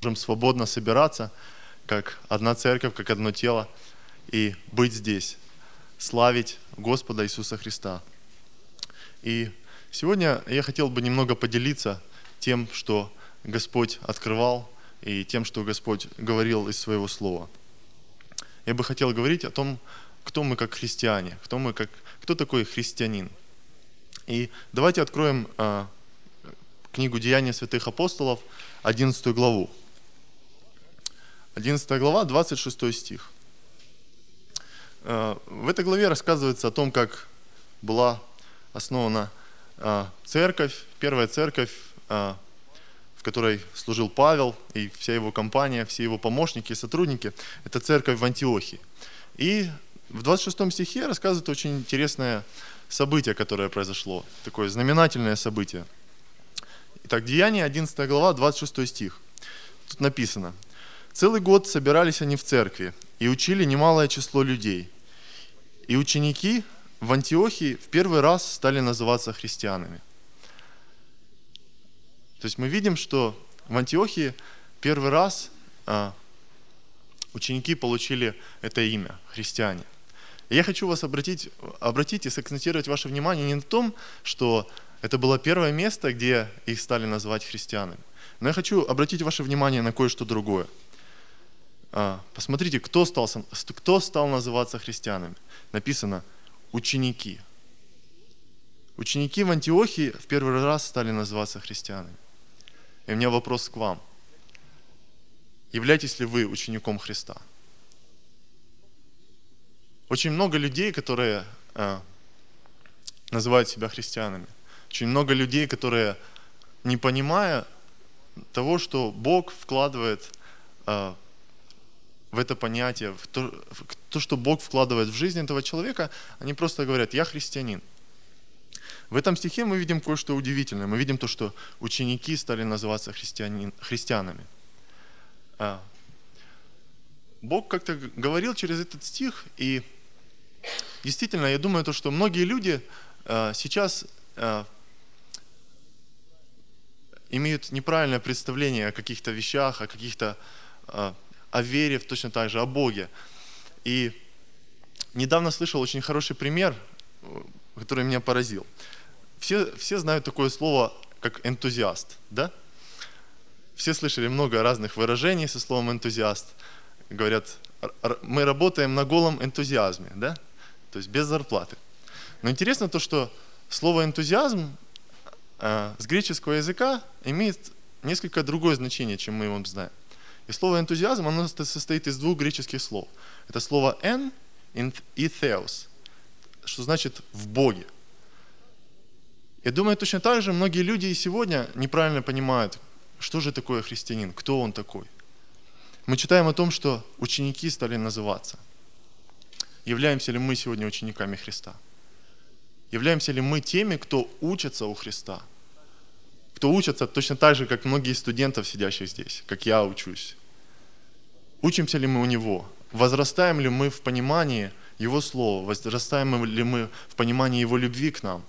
можем свободно собираться, как одна церковь, как одно тело, и быть здесь, славить Господа Иисуса Христа. И сегодня я хотел бы немного поделиться тем, что Господь открывал, и тем, что Господь говорил из Своего Слова. Я бы хотел говорить о том, кто мы как христиане, кто такой христианин. И давайте откроем книгу «Деяния святых апостолов», 11 главу. 11 глава, 26 стих. В этой главе рассказывается о том, как была основана церковь, первая церковь, в которой служил Павел и вся его компания, все его помощники и сотрудники. Это церковь в Антиохии. И в 26 стихе рассказывает очень интересное событие, которое произошло, такое знаменательное событие. Итак, Деяния, 11 глава, 26 стих. Тут написано: «Целый год собирались они в церкви и учили немалое число людей. И ученики в Антиохии в первый раз стали называться христианами». То есть мы видим, что в Антиохии первый раз ученики получили это имя, христиане. И я хочу вас обратить и сакцентировать ваше внимание не на том, что это было первое место, где их стали называть христианами. Но я хочу обратить ваше внимание на кое-что другое. Посмотрите, кто стал называться христианами. Написано «ученики». Ученики в Антиохии в первый раз стали называться христианами. И у меня вопрос к вам. Являетесь ли вы учеником Христа? Очень много людей, которые называют себя христианами. Очень много людей, которые, не понимая того, что Бог вкладывает в это понятие, в то, что Бог вкладывает в жизнь этого человека, они просто говорят: «Я христианин». В этом стихе мы видим кое-что удивительное. Мы видим то, что ученики стали называться христианами. Бог как-то говорил через этот стих, и действительно, я думаю, что многие люди сейчас имеют неправильное представление о каких-то вещах, о вере, точно так же, о Боге. И недавно слышал очень хороший пример, который меня поразил. Все знают такое слово, как энтузиаст, да? Все слышали много разных выражений со словом энтузиаст. Говорят: мы работаем на голом энтузиазме, да? То есть без зарплаты. Но интересно то, что слово энтузиазм с греческого языка имеет несколько другое значение, чем мы его знаем. И слово энтузиазм, оно состоит из двух греческих слов. Это слово «en» и «theos», что значит «в Боге». Я думаю, точно так же многие люди и сегодня неправильно понимают, что же такое христианин, кто он такой. Мы читаем о том, что ученики стали называться. Являемся ли мы сегодня учениками Христа? Являемся ли мы теми, кто учится у Христа? Кто учится точно так же, как многие студентов, сидящих здесь, как я учусь? Учимся ли мы у Него? Возрастаем ли мы в понимании Его Слова? Возрастаем ли мы в понимании Его любви к нам?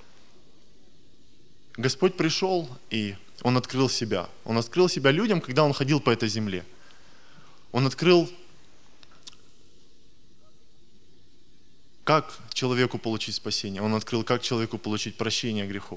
Господь пришел, и Он открыл себя. Он открыл себя людям, когда Он ходил по этой земле. Он открыл, как человеку получить спасение. Он открыл, как человеку получить прощение грехов.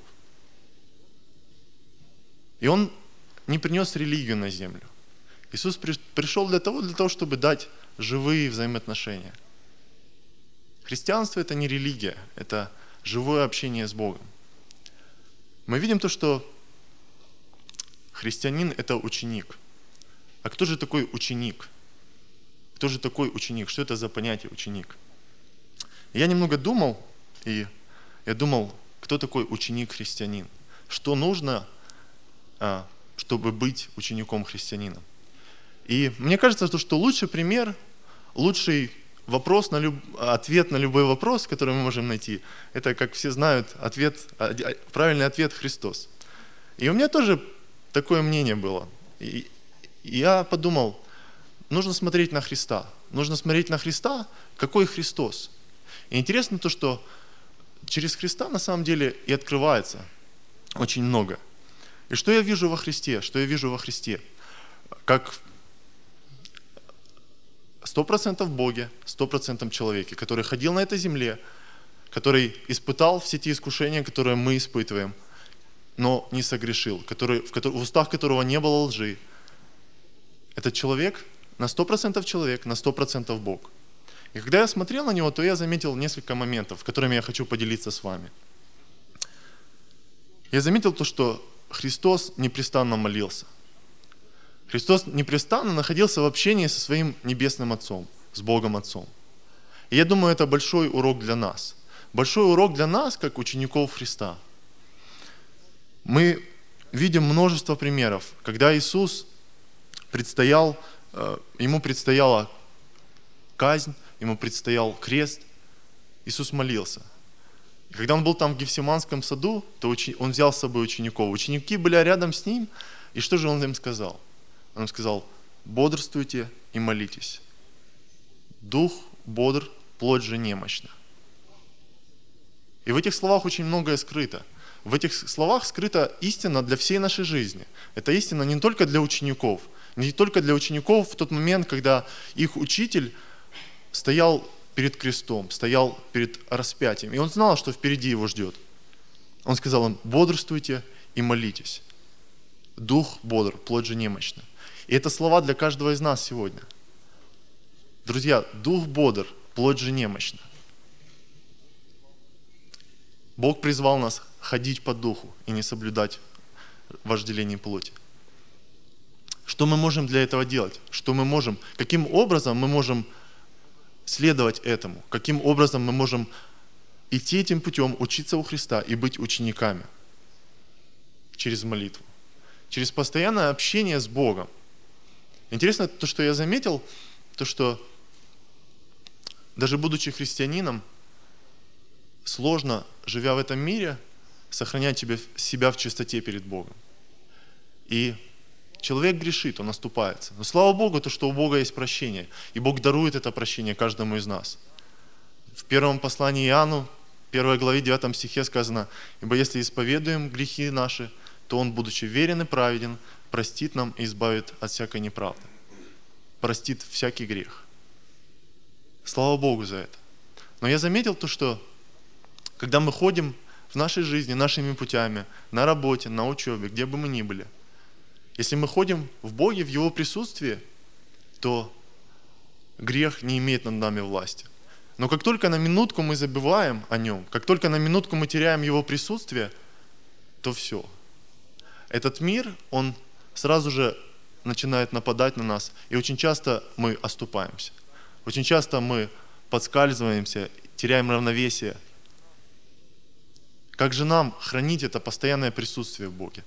И Он не принес религию на землю. Иисус пришел для того, чтобы дать живые взаимоотношения. Христианство – это не религия, это живое общение с Богом. Мы видим то, что христианин – это ученик. А кто же такой ученик? Кто же такой ученик? Что это за понятие ученик? Я немного думал, и я думал, кто такой ученик-христианин? Что нужно, чтобы быть учеником христианина? И мне кажется, что лучший пример, лучший ответ на любой вопрос, который мы можем найти, это, как все знают, правильный ответ – Христос. И у меня тоже такое мнение было. И я подумал, нужно смотреть на Христа. Нужно смотреть на Христа, какой Христос. И интересно то, что через Христа на самом деле и открывается очень много. И что я вижу во Христе? Что я вижу во Христе? как 100% Боге, 100% человеке, который ходил на этой земле, который испытал все те искушения, которые мы испытываем, но не согрешил, в устах которого не было лжи. Этот человек на 100% человек, на 100% Бог. И когда я смотрел на него, то я заметил несколько моментов, которыми я хочу поделиться с вами. Я заметил то, что Христос непрестанно молился. Христос непрестанно находился в общении со своим Небесным Отцом, с Богом Отцом. И я думаю, это большой урок для нас. Большой урок для нас, как учеников Христа. Мы видим множество примеров, когда Иисус ему предстояла казнь, ему предстоял крест, Иисус молился. И когда он был там в Гефсиманском саду, то он взял с собой учеников. Ученики были рядом с ним, и что же он им сказал? Он им сказал: бодрствуйте и молитесь. Дух бодр, плоть же немощна. И в этих словах очень многое скрыто. В этих словах скрыта истина для всей нашей жизни. Это истина не только для учеников, не только для учеников в тот момент, когда их учитель стоял перед крестом, стоял перед распятием, и он знал, что впереди его ждет. Он сказал им: бодрствуйте и молитесь. Дух бодр, плоть же немощна. И это слова для каждого из нас сегодня. Друзья, дух бодр, плоть же немощна. Бог призвал нас ходить по духу и не соблюдать вожделение плоти. Что мы можем для этого делать? Каким образом мы можем следовать этому? Каким образом мы можем идти этим путем, учиться у Христа и быть учениками? Через молитву. Через постоянное общение с Богом. Интересно то, что я заметил, то, что даже будучи христианином, сложно, живя в этом мире, сохранять себя в чистоте перед Богом. И человек грешит, он оступается. Но слава Богу, то, что у Бога есть прощение. И Бог дарует это прощение каждому из нас. В первом послании Иоанну, 1 главе 9 стихе сказано: «Ибо если исповедуем грехи наши, то Он, будучи верен и праведен, простит нам и избавит от всякой неправды». Простит всякий грех. Слава Богу за это. Но я заметил то, что когда мы ходим в нашей жизни, нашими путями, на работе, на учебе, где бы мы ни были, если мы ходим в Боге, в Его присутствии, то грех не имеет над нами власти. Но как только на минутку мы забываем о Нем, как только на минутку мы теряем Его присутствие, то все. Этот мир, он сразу же начинает нападать на нас, и очень часто мы оступаемся. Очень часто мы подскальзываемся, теряем равновесие. Как же нам хранить это постоянное присутствие в Боге?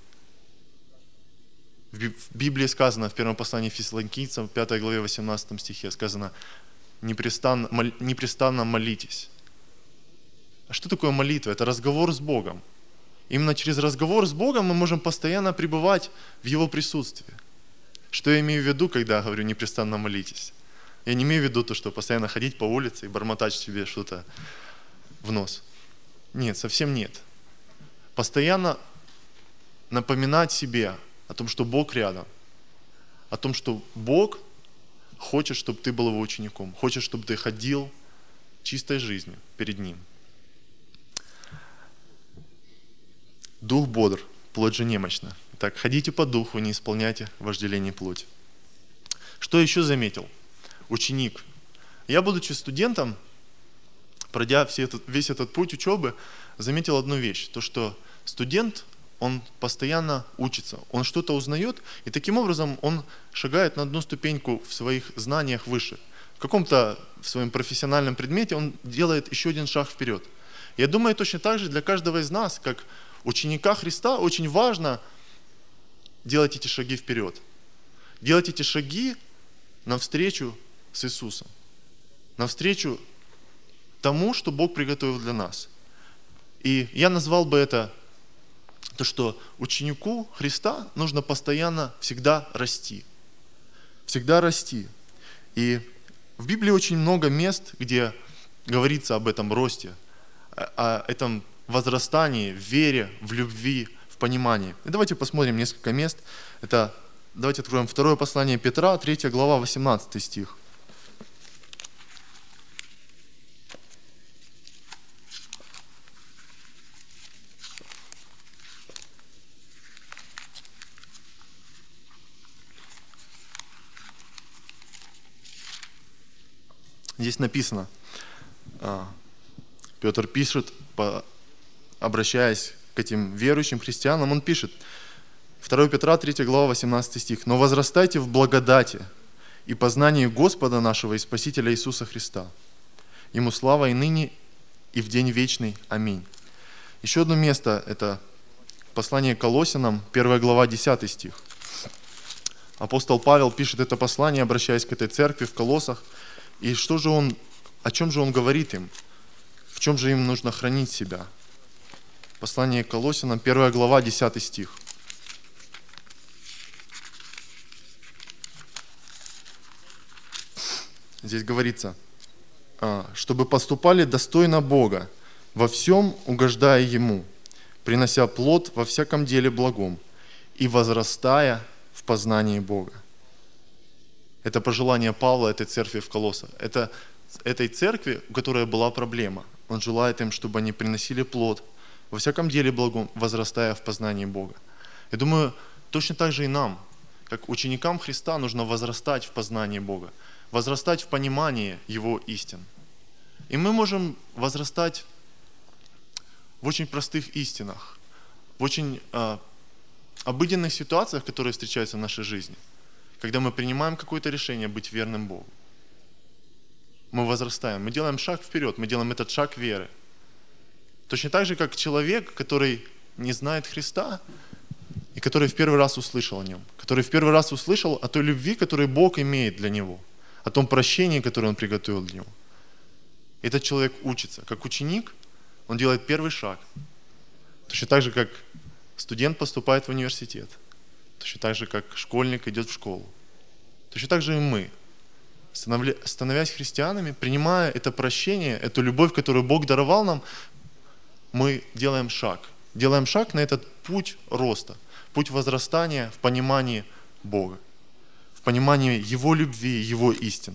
В Библии сказано, в первом послании Фессалоникийцам, 5 главе 18 стихе, сказано: непрестанно молитесь. А что такое молитва? Это разговор с Богом. Именно через разговор с Богом мы можем постоянно пребывать в Его присутствии. Что я имею в виду, когда говорю непрестанно молитесь? Я не имею в виду то, что постоянно ходить по улице и бормотать себе что-то в нос. Нет, совсем нет. Постоянно напоминать себе о том, что Бог рядом, о том, что Бог хочет, чтобы ты был Его учеником, хочет, чтобы ты ходил чистой жизнью перед Ним. Дух бодр, плоть же немощна. Так, ходите по духу, не исполняйте вожделение плоти. Что еще заметил? Ученик. Я, будучи студентом, пройдя весь этот путь учебы, заметил одну вещь. То, что студент, он постоянно учится, он что-то узнает, и таким образом он шагает на одну ступеньку в своих знаниях выше. В каком-то в своем профессиональном предмете он делает еще один шаг вперед. Я думаю, точно так же для каждого из нас, как ученика Христа, очень важно делать эти шаги вперед. Делать эти шаги навстречу с Иисусом. Навстречу тому, что Бог приготовил для нас. И я назвал бы это то, что ученику Христа нужно постоянно всегда расти. Всегда расти. И в Библии очень много мест, где говорится об этом росте, о этом возрастании в вере, в любви, в понимании. И давайте посмотрим несколько мест. Это Давайте откроем второе послание Петра, 3 глава, 18 стих. Здесь написано, Петр пишет, обращаясь к этим верующим христианам, он пишет, 2 Петра, 3 глава, 18 стих. «Но возрастайте в благодати и познании Господа нашего и Спасителя Иисуса Христа. Ему слава и ныне, и в день вечный. Аминь». Еще одно место, это послание к Колоссянам, 1 глава, 10 стих. Апостол Павел пишет это послание, обращаясь к этой церкви в Колоссах. И о чем же он говорит им? В чем же им нужно хранить себя? Послание к Колоссянам, 1 глава, 10 стих. Здесь говорится, чтобы поступали достойно Бога, во всем угождая Ему, принося плод во всяком деле благом и возрастая в познании Бога. Это пожелание Павла этой церкви в Колоссах. Это этой церкви, у которой была проблема. Он желает им, чтобы они приносили плод во всяком деле благом, возрастая в познании Бога. Я думаю, точно так же и нам, как ученикам Христа, нужно возрастать в познании Бога, возрастать в понимании Его истин. И мы можем возрастать в очень простых истинах, в очень обыденных ситуациях, которые встречаются в нашей жизни. Когда мы принимаем какое-то решение быть верным Богу. Мы возрастаем, мы делаем шаг вперед, мы делаем этот шаг веры. Точно так же, как человек, который не знает Христа, и который в первый раз услышал о Нем, который в первый раз услышал о той любви, которую Бог имеет для него, о том прощении, которое Он приготовил для него. Этот человек учится. Как ученик, он делает первый шаг. Точно так же, как студент поступает в университет. Точно так же, как школьник идет в школу. Точно так же и мы, становясь христианами, принимая это прощение, эту любовь, которую Бог даровал нам, мы делаем шаг. Делаем шаг на этот путь роста, путь возрастания в понимании Бога, в понимании Его любви, Его истин.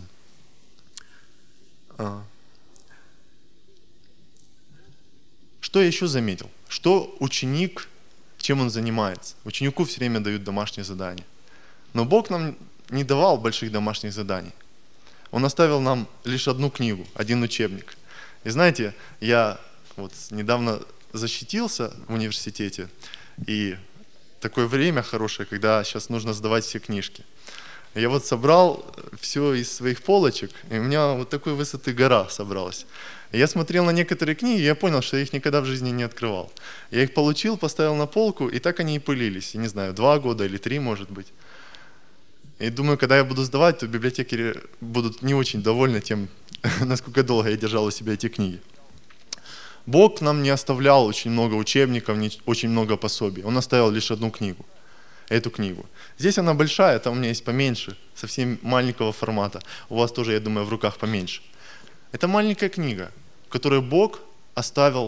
Что я еще заметил? Что ученик, чем он занимается? Ученику все время дают домашние задания. Но Бог нам не давал больших домашних заданий. Он оставил нам лишь одну книгу, один учебник. И знаете, я вот недавно защитился в университете, и такое время хорошее, когда сейчас нужно сдавать все книжки. Я вот собрал все из своих полочек, и у меня вот такой высоты гора собралась. И я смотрел на некоторые книги, и я понял, что я их никогда в жизни не открывал. Я их получил, поставил на полку, и так они и пылились. Я не знаю, 2 года или 3, может быть. И думаю, когда я буду сдавать, то библиотекари будут не очень довольны тем, насколько долго я держал у себя эти книги. Бог нам не оставлял очень много учебников, очень много пособий. Он оставил лишь одну книгу. Эту книгу. Здесь она большая, там у меня есть поменьше, совсем маленького формата. У вас тоже, я думаю, в руках поменьше. Это маленькая книга, в которой Бог оставил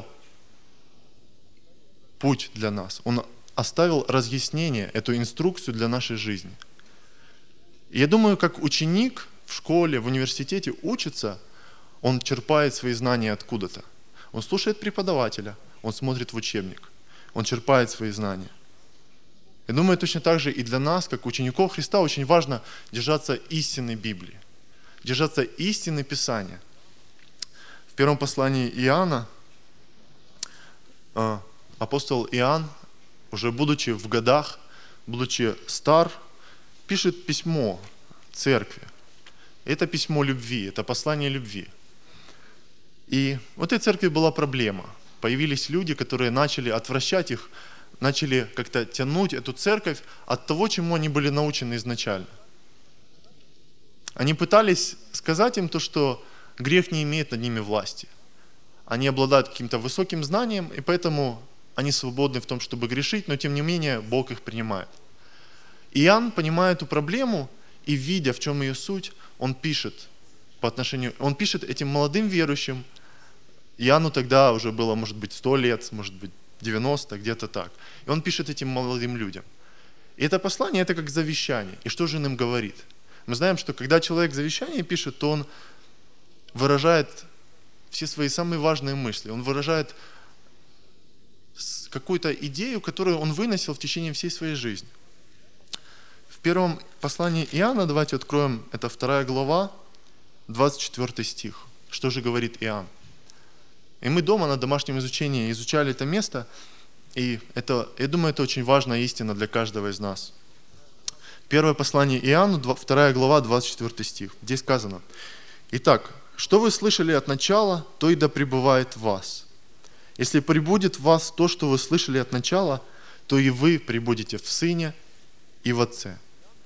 путь для нас. Он оставил разъяснение, эту инструкцию для нашей жизни. И я думаю, как ученик в школе, в университете учится, он черпает свои знания откуда-то. Он слушает преподавателя, он смотрит в учебник, он черпает свои знания. Я думаю, точно так же и для нас, как учеников Христа, очень важно держаться истины Библии, держаться истины Писания. В первом послании Иоанна апостол Иоанн, уже будучи в годах, будучи стар, пишет письмо церкви. Это письмо любви, это послание любви. И в этой церкви была проблема. Появились люди, которые начали отвращать их, начали как-то тянуть эту церковь от того, чему они были научены изначально. Они пытались сказать им то, что грех не имеет над ними власти. Они обладают каким-то высоким знанием, и поэтому они свободны в том, чтобы грешить, но тем не менее Бог их принимает. Иоанн, понимая эту проблему и видя, в чем ее суть, он пишет этим молодым верующим. Иоанну тогда уже было, может быть, 100 лет, может быть, 90, где-то так. И он пишет этим молодым людям. И это послание, это как завещание. И что же он им говорит? Мы знаем, что когда человек завещание пишет, то он выражает все свои самые важные мысли. Он выражает какую-то идею, которую он выносил в течение всей своей жизни. В первом послании Иоанна, давайте откроем, это 2 глава, 24 стих. Что же говорит Иоанн? И мы дома на домашнем изучении изучали это место, и это, я думаю, это очень важная истина для каждого из нас. Первое послание Иоанну, 2 глава, 24 стих. Здесь сказано: «Итак, что вы слышали от начала, то и да пребывает в вас. Если пребудет в вас то, что вы слышали от начала, то и вы пребудете в Сыне и в Отце».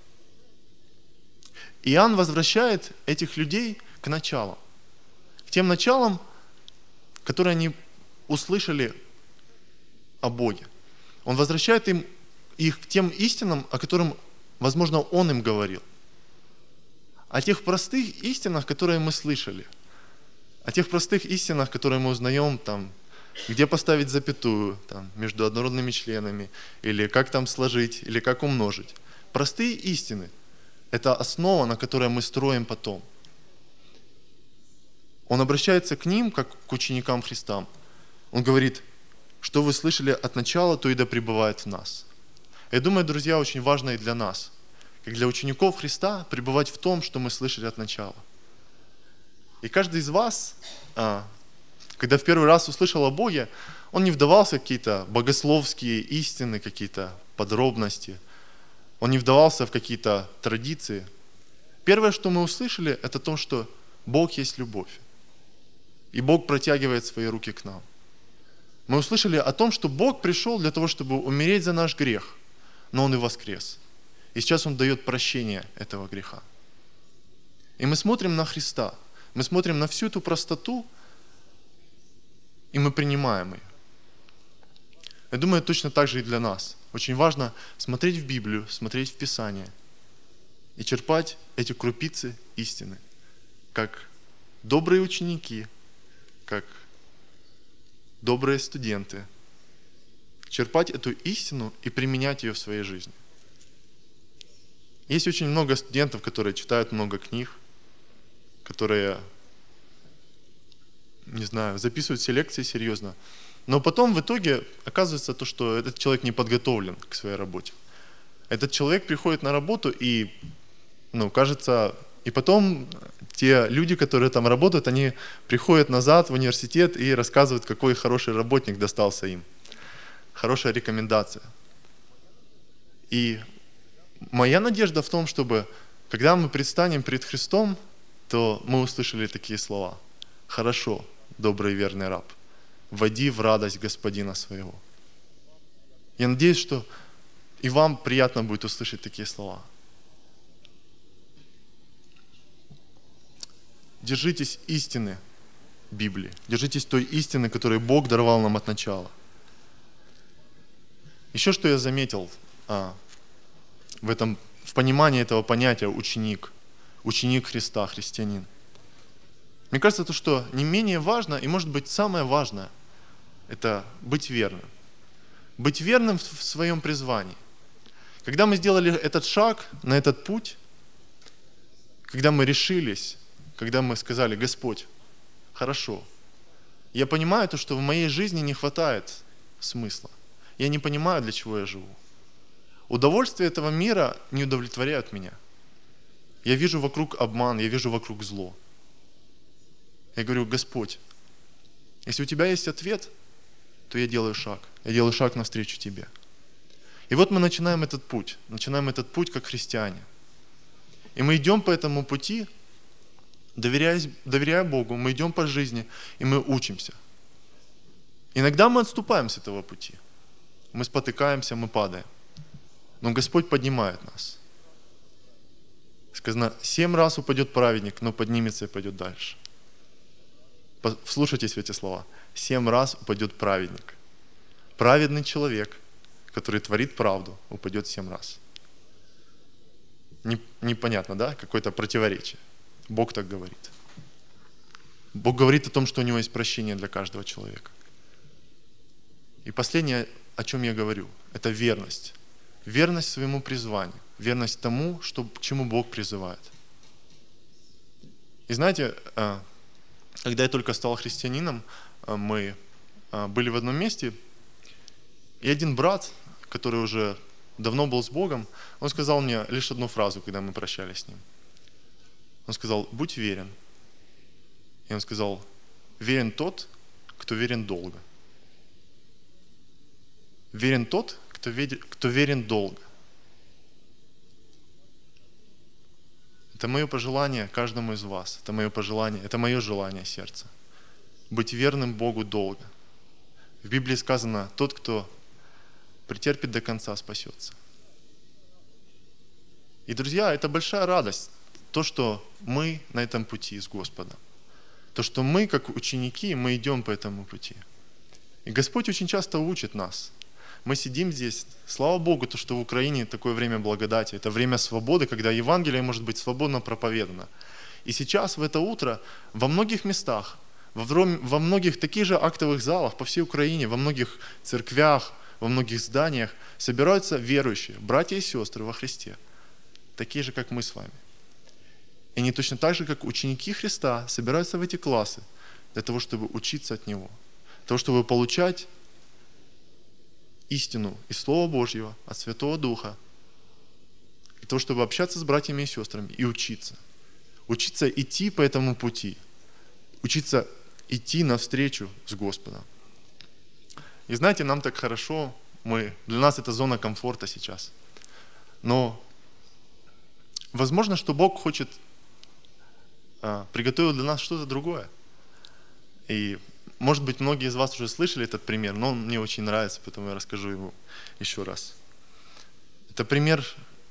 Иоанн возвращает этих людей к началам, к тем началам, которые они услышали о Боге. Он возвращает их к тем истинам, о которых, возможно, Он им говорил. О тех простых истинах, которые мы слышали. О тех простых истинах, которые мы узнаем, там, где поставить запятую там, между однородными членами, или как там сложить, или как умножить. Простые истины – это основа, на которой мы строим потом. Он обращается к ним, как к ученикам Христа. Он говорит: что вы слышали от начала, то и да пребывает в нас. Я думаю, друзья, очень важно и для нас, как для учеников Христа, пребывать в том, что мы слышали от начала. И каждый из вас, когда в первый раз услышал о Боге, он не вдавался в какие-то богословские истины, какие-то подробности. Он не вдавался в какие-то традиции. Первое, что мы услышали, это то, что Бог есть любовь. И Бог протягивает свои руки к нам. Мы услышали о том, что Бог пришел для того, чтобы умереть за наш грех, но Он и воскрес. И сейчас Он дает прощение этого греха. И мы смотрим на Христа, мы смотрим на всю эту простоту, и мы принимаем ее. Я думаю, точно так же и для нас. Очень важно смотреть в Библию, смотреть в Писание и черпать эти крупицы истины, как добрые ученики, как добрые студенты, черпать эту истину и применять ее в своей жизни. Есть очень много студентов, которые читают много книг, которые, не знаю, записывают все лекции серьезно, но потом в итоге оказывается то, что этот человек не подготовлен к своей работе. Этот человек приходит на работу и, кажется, и потом те люди, которые там работают, они приходят назад в университет и рассказывают, какой хороший работник достался им. Хорошая рекомендация. И моя надежда в том, чтобы, когда мы предстанем перед Христом, то мы услышали такие слова: «Хорошо, добрый и верный раб, войди в радость Господина своего». Я надеюсь, что и вам приятно будет услышать такие слова. Держитесь истины Библии, держитесь той истины, которую Бог даровал нам от начала. Еще что я заметил в понимании этого понятия ученик Христа, христианин. Мне кажется, то, что не менее важно, и может быть самое важное, это быть верным. Быть верным в своем призвании. Когда мы сделали этот шаг на этот путь, когда мы решились, когда мы сказали: Господь, хорошо, я понимаю то, что в моей жизни не хватает смысла. Я не понимаю, для чего я живу. Удовольствия этого мира не удовлетворяют меня. Я вижу вокруг обман, я вижу вокруг зло. Я говорю: Господь, если у Тебя есть ответ, то я делаю шаг. Я делаю шаг навстречу Тебе. И вот мы начинаем этот путь как христиане. И мы идем по этому пути, доверяя Богу, мы идем по жизни, и мы учимся. Иногда мы отступаем с этого пути. Мы спотыкаемся, мы падаем. Но Господь поднимает нас. Сказано: 7 раз упадет праведник, но поднимется и пойдет дальше. Вслушайтесь в эти слова. 7 раз упадет праведник. Праведный человек, который творит правду, упадет 7 раз. Непонятно, да? Какое-то противоречие. Бог так говорит. Бог говорит о том, что у Него есть прощение для каждого человека. И последнее, о чем я говорю, это верность. верность своему призванию, верность тому, к чему Бог призывает. И знаете, когда я только стал христианином, мы были в одном месте, и один брат, который уже давно был с Богом, он сказал мне лишь одну фразу, когда мы прощались с ним. Он сказал: будь верен. И он сказал: верен тот, кто верен долго. Верен тот, кто верен долго. Это мое пожелание каждому из вас. Это мое пожелание, это мое желание сердца. Быть верным Богу долго. В Библии сказано: тот, кто претерпит до конца, спасется. И, друзья, это большая радость, то, что мы на этом пути с Господом. То, что мы, как ученики, мы идем по этому пути. И Господь очень часто учит нас. Мы сидим здесь, слава Богу, то, что в Украине такое время благодати, это время свободы, когда Евангелие может быть свободно проповедано. И сейчас, в это утро, во многих местах, во многих таких же актовых залах по всей Украине, во многих церквях, во многих зданиях собираются верующие, братья и сестры во Христе, такие же, как мы с вами. И они точно так же, как ученики Христа, собираются в эти классы для того, чтобы учиться от Него, для того, чтобы получать истину из Слова Божьего, от Святого Духа, для того, чтобы общаться с братьями и сестрами и учиться. Учиться идти по этому пути, учиться идти навстречу с Господом. И знаете, нам так хорошо, для нас это зона комфорта сейчас. Но возможно, что Бог хочет приготовить для нас что-то другое. И может быть, многие из вас уже слышали этот пример, но он мне очень нравится, поэтому я расскажу его еще раз. Это пример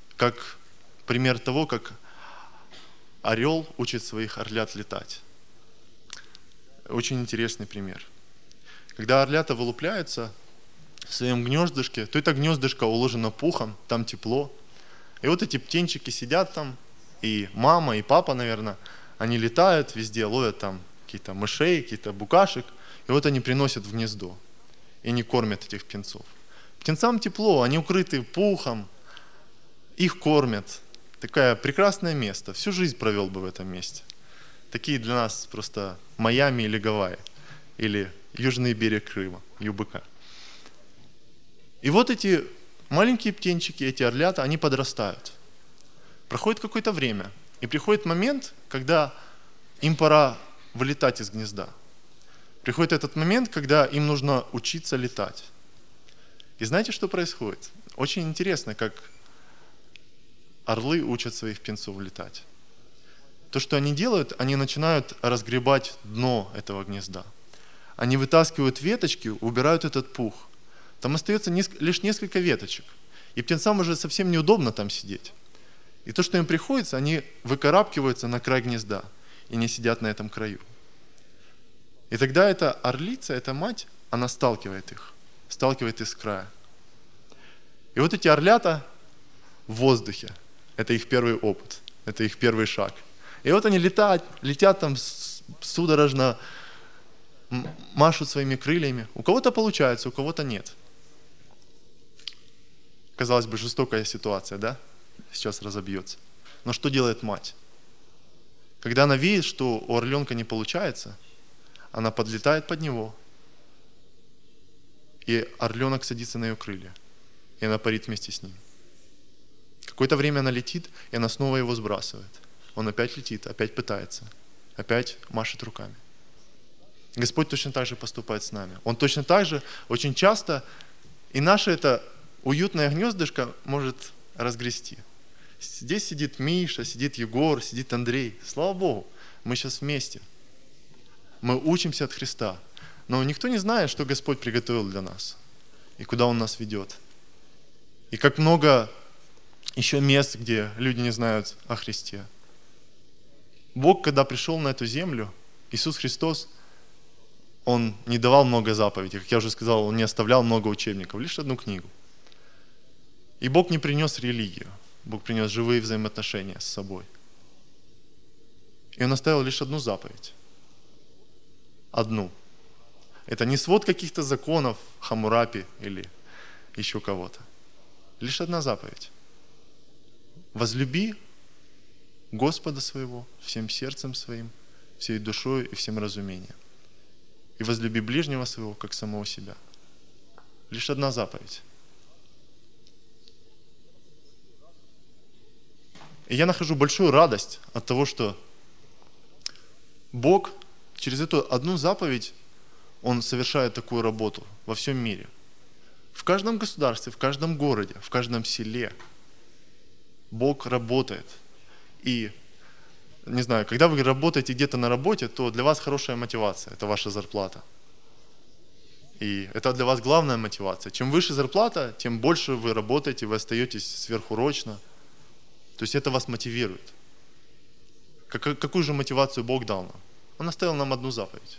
того, как орел учит своих орлят летать. Очень интересный пример. Когда орлята вылупляются в своем гнездышке, то это гнездышко уложено пухом, там тепло. И вот эти птенчики сидят там, и мама, и папа, наверное, они летают везде, ловят там какие-то мышей, какие-то букашек. И вот они приносят в гнездо, и они кормят этих птенцов. Птенцам тепло, они укрыты пухом, их кормят. Такое прекрасное место. Всю жизнь провел бы в этом месте. Такие для нас просто Майами или Гавайи, или южный берег Крыма, ЮБК. И вот эти маленькие птенчики, эти орлята, они подрастают. Проходит какое-то время, и приходит момент, когда им пора вылетать из гнезда. Приходит этот момент, когда им нужно учиться летать. И знаете, что происходит? Очень интересно, как орлы учат своих птенцов летать. То, что они делают, они начинают разгребать дно этого гнезда. Они вытаскивают веточки, убирают этот пух. Там остается лишь несколько веточек. И птенцам уже совсем неудобно там сидеть. И то, что им приходится, они выкарабкиваются на край гнезда. И не сидят на этом краю. И тогда эта орлица, эта мать, она сталкивает их с края. И вот эти орлята в воздухе, это их первый опыт, это их первый шаг. И вот они летят там судорожно, машут своими крыльями. У кого-то получается, у кого-то нет. Казалось бы, жестокая ситуация, да? Сейчас разобьется. Но что делает мать? Когда она видит, что у орленка не получается, она подлетает под него, и орленок садится на ее крылья, и она парит вместе с ним. Какое-то время она летит, и она снова его сбрасывает. Он опять летит, опять пытается, опять машет руками. Господь точно так же поступает с нами. Он точно так же очень часто и наше это уютное гнездышко может разгрести. Здесь сидит Миша, сидит Егор, сидит Андрей. Слава Богу, мы сейчас вместе. Мы учимся от Христа. Но никто не знает, что Господь приготовил для нас и куда Он нас ведет. И как много еще мест, где люди не знают о Христе. Бог, когда пришел на эту землю, Иисус Христос, Он не давал много заповедей. Как я уже сказал, Он не оставлял много учебников, лишь одну книгу. И Бог не принес религию. Бог принес живые взаимоотношения с собой. И Он оставил лишь одну заповедь. Одну. Это не свод каких-то законов Хаммурапи или еще кого-то. Лишь одна заповедь. Возлюби Господа своего всем сердцем своим, всей душой и всем разумением. И возлюби ближнего своего, как самого себя. Лишь одна заповедь. И я нахожу большую радость от того, что Бог через эту одну заповедь, Он совершает такую работу во всем мире. В каждом государстве, в каждом городе, в каждом селе Бог работает. И, не знаю, когда вы работаете где-то на работе, то для вас хорошая мотивация – это ваша зарплата. И это для вас главная мотивация. Чем выше зарплата, тем больше вы работаете, вы остаетесь сверхурочно. То есть это вас мотивирует. Какую же мотивацию Бог дал нам? Он оставил нам одну заповедь.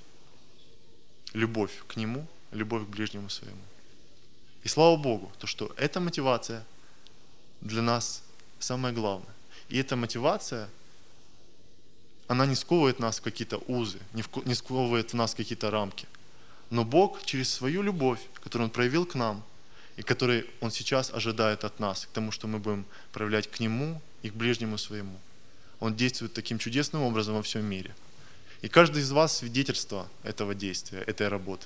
Любовь к Нему, любовь к ближнему своему. И слава Богу, то, что эта мотивация для нас самое главное. И эта мотивация, она не сковывает нас в какие-то узы, не сковывает в нас какие-то рамки. Но Бог через свою любовь, которую Он проявил к нам, и которую Он сейчас ожидает от нас, к тому, что мы будем проявлять к Нему и к ближнему своему, Он действует таким чудесным образом во всем мире. И каждый из вас свидетельство этого действия, этой работы.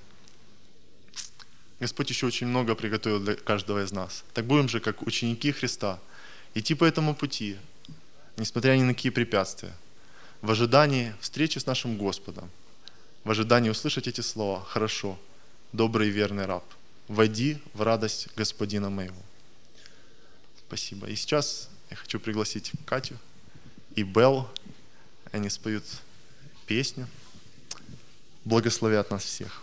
Господь еще очень много приготовил для каждого из нас. Так будем же, как ученики Христа, идти по этому пути, несмотря ни на какие препятствия, в ожидании встречи с нашим Господом, в ожидании услышать эти слова: «Хорошо, добрый и верный раб, войди в радость Господина моего». Спасибо. И сейчас я хочу пригласить Катю и Белл. Они споют песню. Благословят нас всех.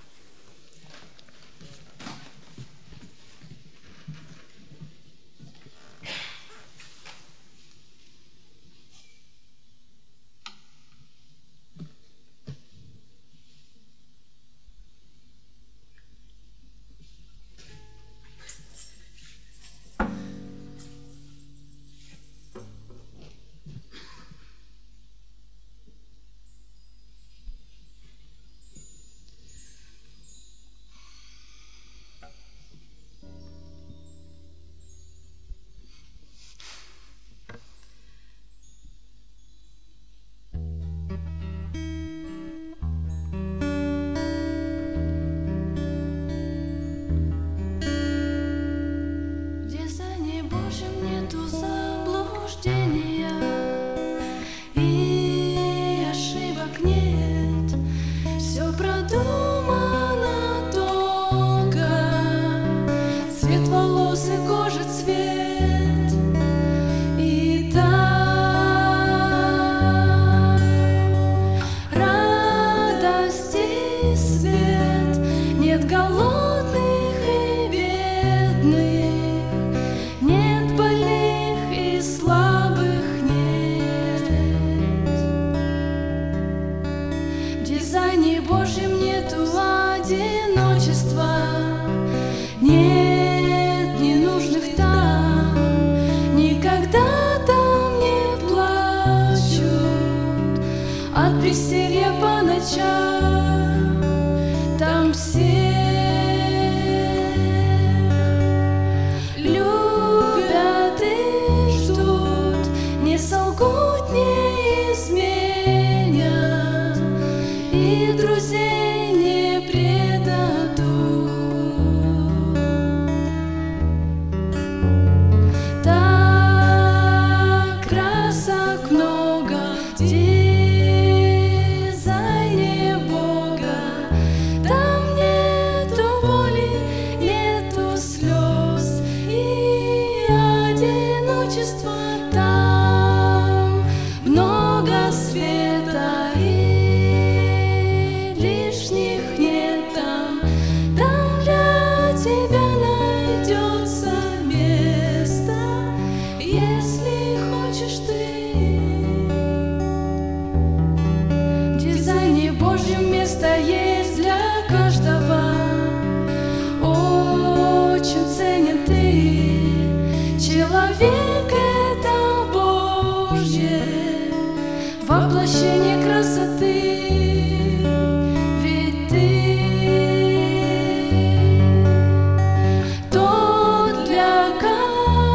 Тот, для кого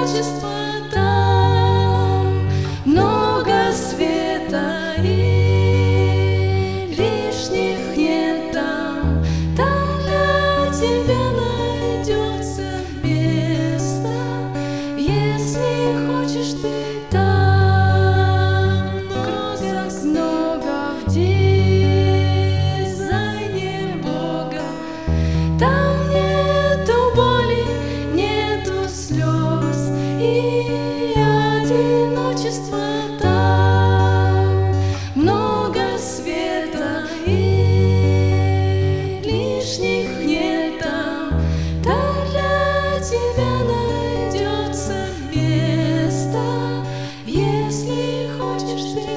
одиночества там много света и лишних нет там. Там для тебя найдется место, если хочешь ты там. Много в дизайне Бога. Там нету боли, нету слез и одиночества там много света и лишних нет там. Там для тебя найдется место, если хочешь ты.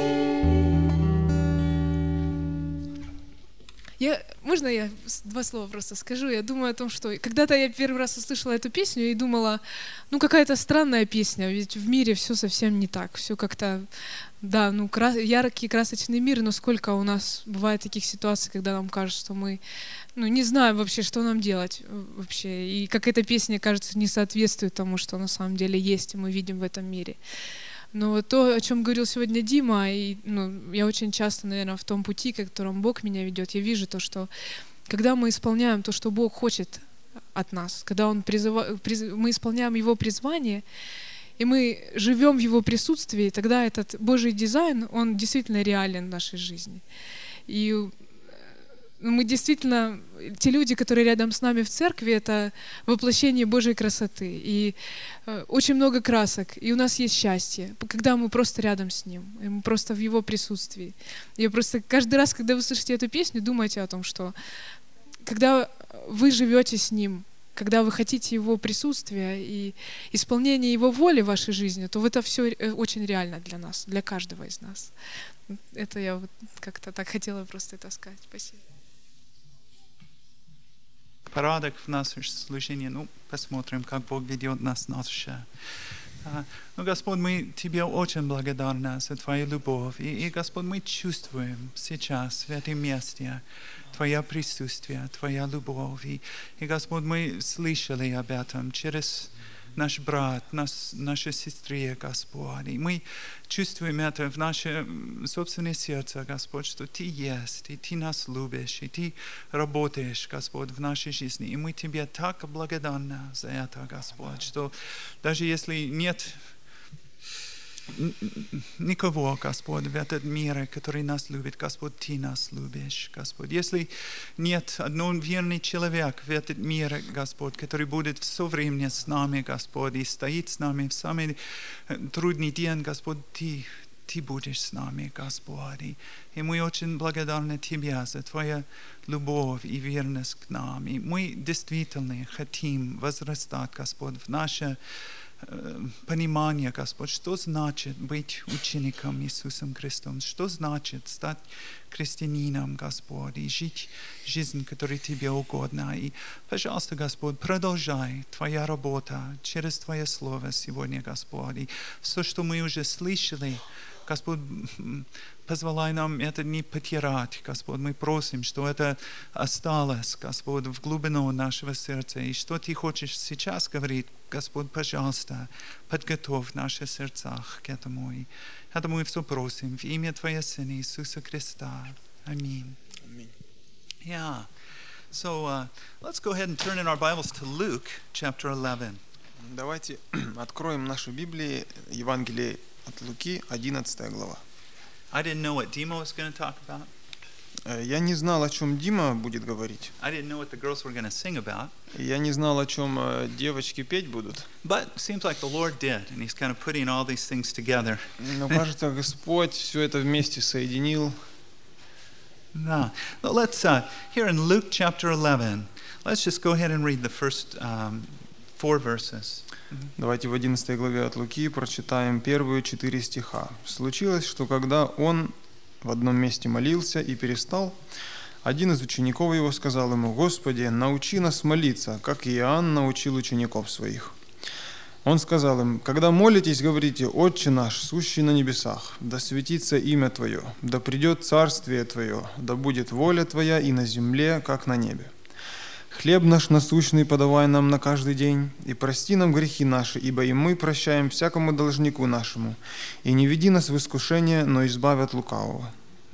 Можно я два слова просто скажу? Я думаю о том, что когда-то я первый раз услышала эту песню и думала, ну какая-то странная песня, ведь в мире все совсем не так, все как-то, да, ну яркий красочный мир, но сколько у нас бывает таких ситуаций, когда нам кажется, что мы, ну не знаем вообще, что нам делать вообще, и как эта песня, кажется, не соответствует тому, что на самом деле есть, и мы видим в этом мире. Но вот то, о чем говорил сегодня Дима, и я очень часто, наверное, в том пути, к которому Бог меня ведет, я вижу то, что когда мы исполняем то, что Бог хочет от нас, когда мы исполняем Его призвание, и мы живем в Его присутствии, тогда этот Божий дизайн, он действительно реален в нашей жизни. И мы действительно, те люди, которые рядом с нами в церкви, это воплощение Божьей красоты. И очень много красок, и у нас есть счастье, когда мы просто рядом с Ним, и мы просто в Его присутствии. И просто каждый раз, когда вы слышите эту песню, думайте о том, что когда вы живете с Ним, когда вы хотите Его присутствия и исполнения Его воли в вашей жизни, то это все очень реально для нас, для каждого из нас. Это я вот как-то так хотела просто это сказать. Спасибо. Порядок в нашем служении. Ну, посмотрим, как Бог ведет нас дальше. Ну, Господь, мы Тебе очень благодарны за Твою любовь. И, Господь, мы чувствуем сейчас в этом месте Твое присутствие, Твоя любовь. И, Господь, мы слышали об этом через наш брат, наша сестра, Господь. И мы чувствуем это в наше собственное сердце, Господь, что Ты есть, и Ты нас любишь, и Ты работаешь, Господь, в нашей жизни. И мы Тебе так благодарны за это, Господь, что даже если нет никого, Господь, в этом мире, который нас любит, Господь, Ты нас любишь, Господь. Если нет одного верный человек в этом мире, Господь, который будет все время с нами, Господь, и стоит с нами в самый трудный день, Господь, Ты будешь с нами, Господь. И мы очень благодарны Тебе за Твою любовь и верность к нам. И мы действительно хотим возрастать, Господь, в наше понимание, Господь, что значит быть учеником Иисусом Христом, что значит стать христианином, Господь, и жить жизнь, которая Тебе угодна. И, пожалуйста, Господь, продолжай Твоя работа через Твое Слово сегодня, Господь. И все, что мы уже слышали, Господь, позволяй нам это не потерять, Господь. Мы просим, что это осталось, Господь, в глубину нашего сердца. И что Ты хочешь сейчас говорить, Господь, пожалуйста, подготовь наши сердца к этому. И это мы все просим в имя Твоего Сына Иисуса Христа. Аминь. Yeah. So let's go ahead and turn in our Bibles to Luke chapter 11. Давайте откроем наши Библии, Евангелие от Луки, 11 глава. I didn't know what Dima was going to talk about. Я не знал, о чем Дима будет говорить. I didn't know what the girls were going to sing about. Я не знал, о чем девочки петь будут. But it seems like the Lord did, and He's kind of putting all these things together. Но, кажется, Господь все это вместе соединил. No. But let's, here in Luke chapter 11, let's just go ahead and read the first 4 verses. Давайте в 11 главе от Луки прочитаем первые 4 стиха. «Случилось, что когда он в одном месте молился и перестал, один из учеников его сказал ему: „Господи, научи нас молиться, как Иоанн научил учеников своих“. Он сказал им: „Когда молитесь, говорите: Отче наш, сущий на небесах, да светится имя Твое, да придет царствие Твое, да будет воля Твоя и на земле, как на небе. Хлеб наш насущный подавай нам на каждый день, и прости нам грехи наши, ибо и мы прощаем всякому должнику нашему. И не веди нас в искушение, но избавь от лукавого».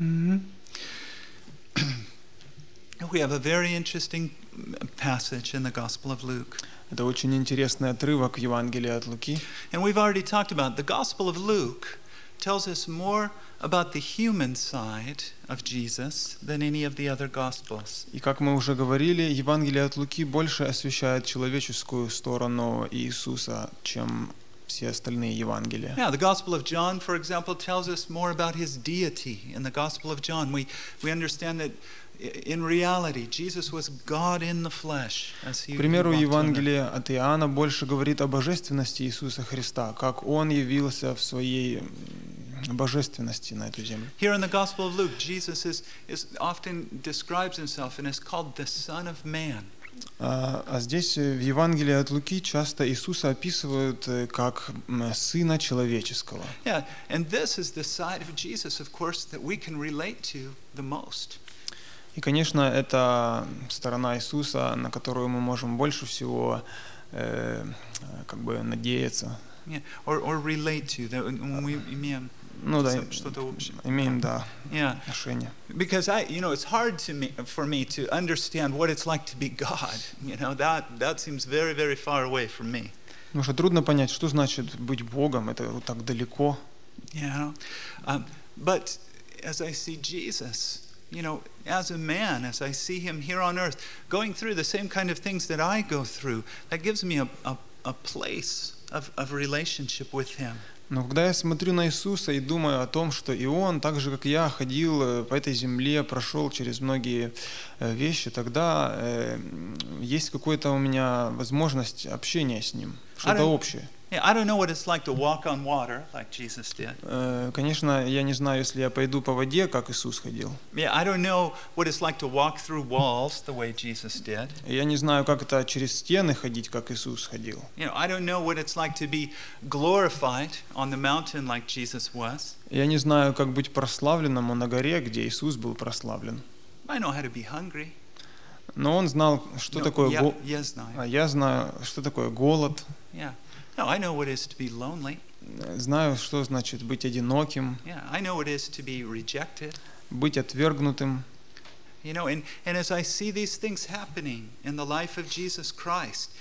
We have a very interesting passage in the Gospel of Luke. Это очень интересный отрывок Евангелия от Луки. And we've already talked about the Gospel of Luke tells us more about the human side of Jesus than any of the other Gospels. И как мы уже говорили, Евангелие от Луки больше освещает человеческую сторону Иисуса, чем все остальные Евангелия. Yeah, the Gospel of John, for example, tells us more about his deity. In the Gospel of John, we understand that in reality, Jesus was God in the flesh. К примеру, Евангелие от Иоанна больше говорит о божественности Иисуса Христа, как Он явился в своей божественности на эту землю. Here in the Gospel of Luke, Jesus is often describes himself and is called the Son of Man. А здесь в Евангелии от Луки часто Иисуса описывают как Сына Человеческого. Yeah, and this is the side of Jesus, of course, that we can relate to the most. И, конечно, это сторона Иисуса, на которую мы можем больше всего как бы надеяться. Yeah, or relate to that when we имеем что-то общее. Имеем, да, Yeah. отношения. Because it's hard for me to understand what it's like to be God. That seems very, very far away from me. Потому что трудно понять, что значит быть Богом, это вот так далеко. But as I see Jesus, as a man, as I see him here on earth, going through the same kind of things that I go through, that gives me a place of relationship with him. Но когда я смотрю на Иисуса и думаю о том, что и Он, так же, как я, ходил по этой земле, прошел через многие вещи, тогда есть какая-то у меня возможность общения с Ним, что-то общее. Yeah, I don't know what it's like to walk on water, like Jesus did. Конечно, я не знаю, если я пойду по воде, как Иисус ходил. Yeah, I don't know what it's like to walk through walls the way Jesus did. Я не знаю, как это через стены ходить, как Иисус ходил. I don't know what it's like to be glorified on the mountain like Jesus was. Я не знаю, как быть прославленному на горе, где Иисус был прославлен. I know how to be hungry. Но Он знал, что такое голод. Я знаю, что такое голод. Yeah. No, I know what it is to be lonely. Знаю, что значит быть одиноким. Yeah, I know what it is to be rejected. Быть отвергнутым. And as I see these things happening in the life of Jesus Christ,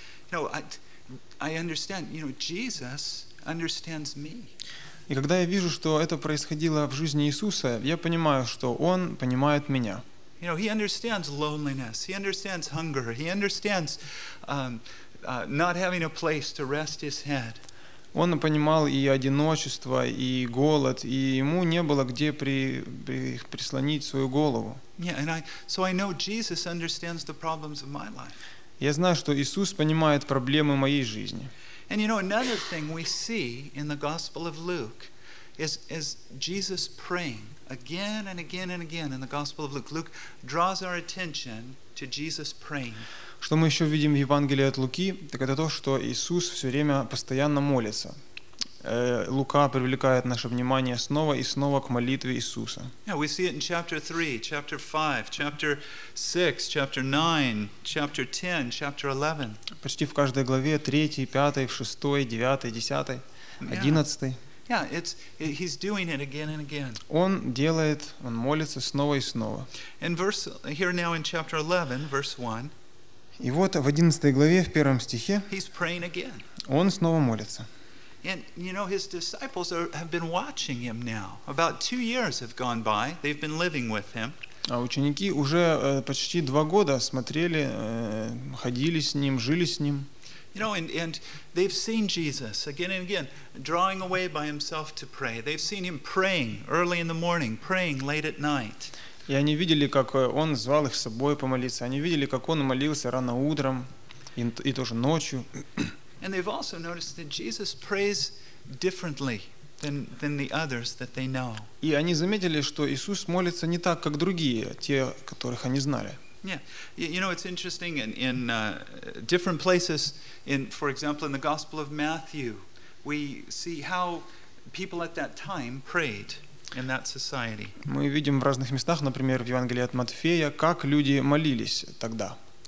I understand, Jesus understands me. И когда я вижу, что это происходило в жизни Иисуса, я понимаю, что Он понимает меня. He understands loneliness. He understands hunger. He understands not having a place to rest his head. Он понимал и одиночество, и голод, и ему не было где прислонить свою голову. Yeah, so I know Jesus understands the problems of my life. Я знаю, что Иисус понимает проблемы моей жизни. And another thing we see in the Gospel of Luke is Jesus praying again and again and again in the Gospel of Luke. Luke draws our attention to Jesus praying. Что мы еще видим в Евангелии от Луки, так это то, что Иисус все время постоянно молится. Лука привлекает наше внимание снова и снова к молитве Иисуса. Yeah, we see it in chapter 3, chapter 5, chapter 6, chapter 9, chapter 10, chapter 11. Почти в каждой главе, 3, 5, 6, 9, 10, 11. Yeah, he's doing it again and again. Он молится снова и снова. And here now in chapter 11, verse 1. И вот в 11 главе, в 1 стихе, he's praying again. Он снова молится. And his disciples have been watching him now. About 2 years have gone by. They've been living with him. А ученики уже почти 2 года смотрели, ходили с ним, жили с ним. And they've seen Jesus again and again, drawing away by himself to pray. They've seen him praying early in the morning, praying late at night. И они видели, как он звал их с собой помолиться. Они видели, как он молился рано утром и тоже ночью. And they've also noticed that Jesus prays differently than the others that they know. И они заметили, что Иисус молится не так, как другие, те, которых они знали. Yeah, it's interesting in different places. For example, in the Gospel of Matthew, we see how people at that time prayed in that society. Мы видим в разных местах, например, в Евангелии от Матфея, как люди молились тогда.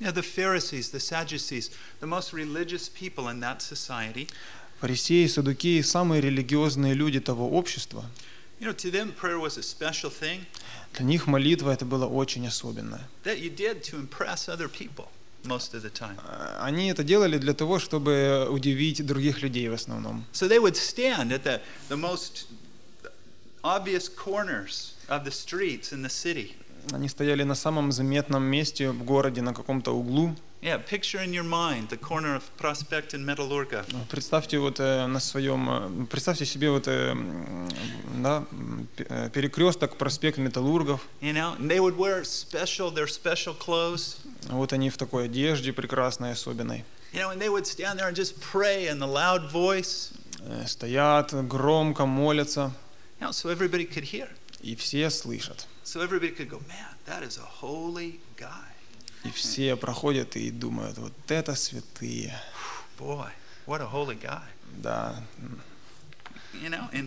Yeah, the Pharisees, the Sadducees, the most religious people in that society. Фарисеи, саддукеи – самые религиозные люди того общества. You know, to them, prayer was a special thing Для них молитва – это было очень особенное. that you did to impress other people most of the time. Они это делали для того, чтобы удивить других людей в основном. So they would stand at the most obvious corners of the streets in the city. Они стояли на самом заметном месте в городе, на каком-то углу. Yeah, picture in your mind the corner of Prospect and Metallurga. Представьте представьте себе перекресток, проспект Металлургов. You know, and they would wear their special clothes. Вот они в такой одежде прекрасной, особенной. You know, and they would stand there and just pray in a loud voice. Стоят, громко молятся, You know, so everybody could hear. и все слышат. So everybody could go, man, that is a holy guy. И все проходят и думают, вот это святые. Boy, what a holy guy. Да. You know, and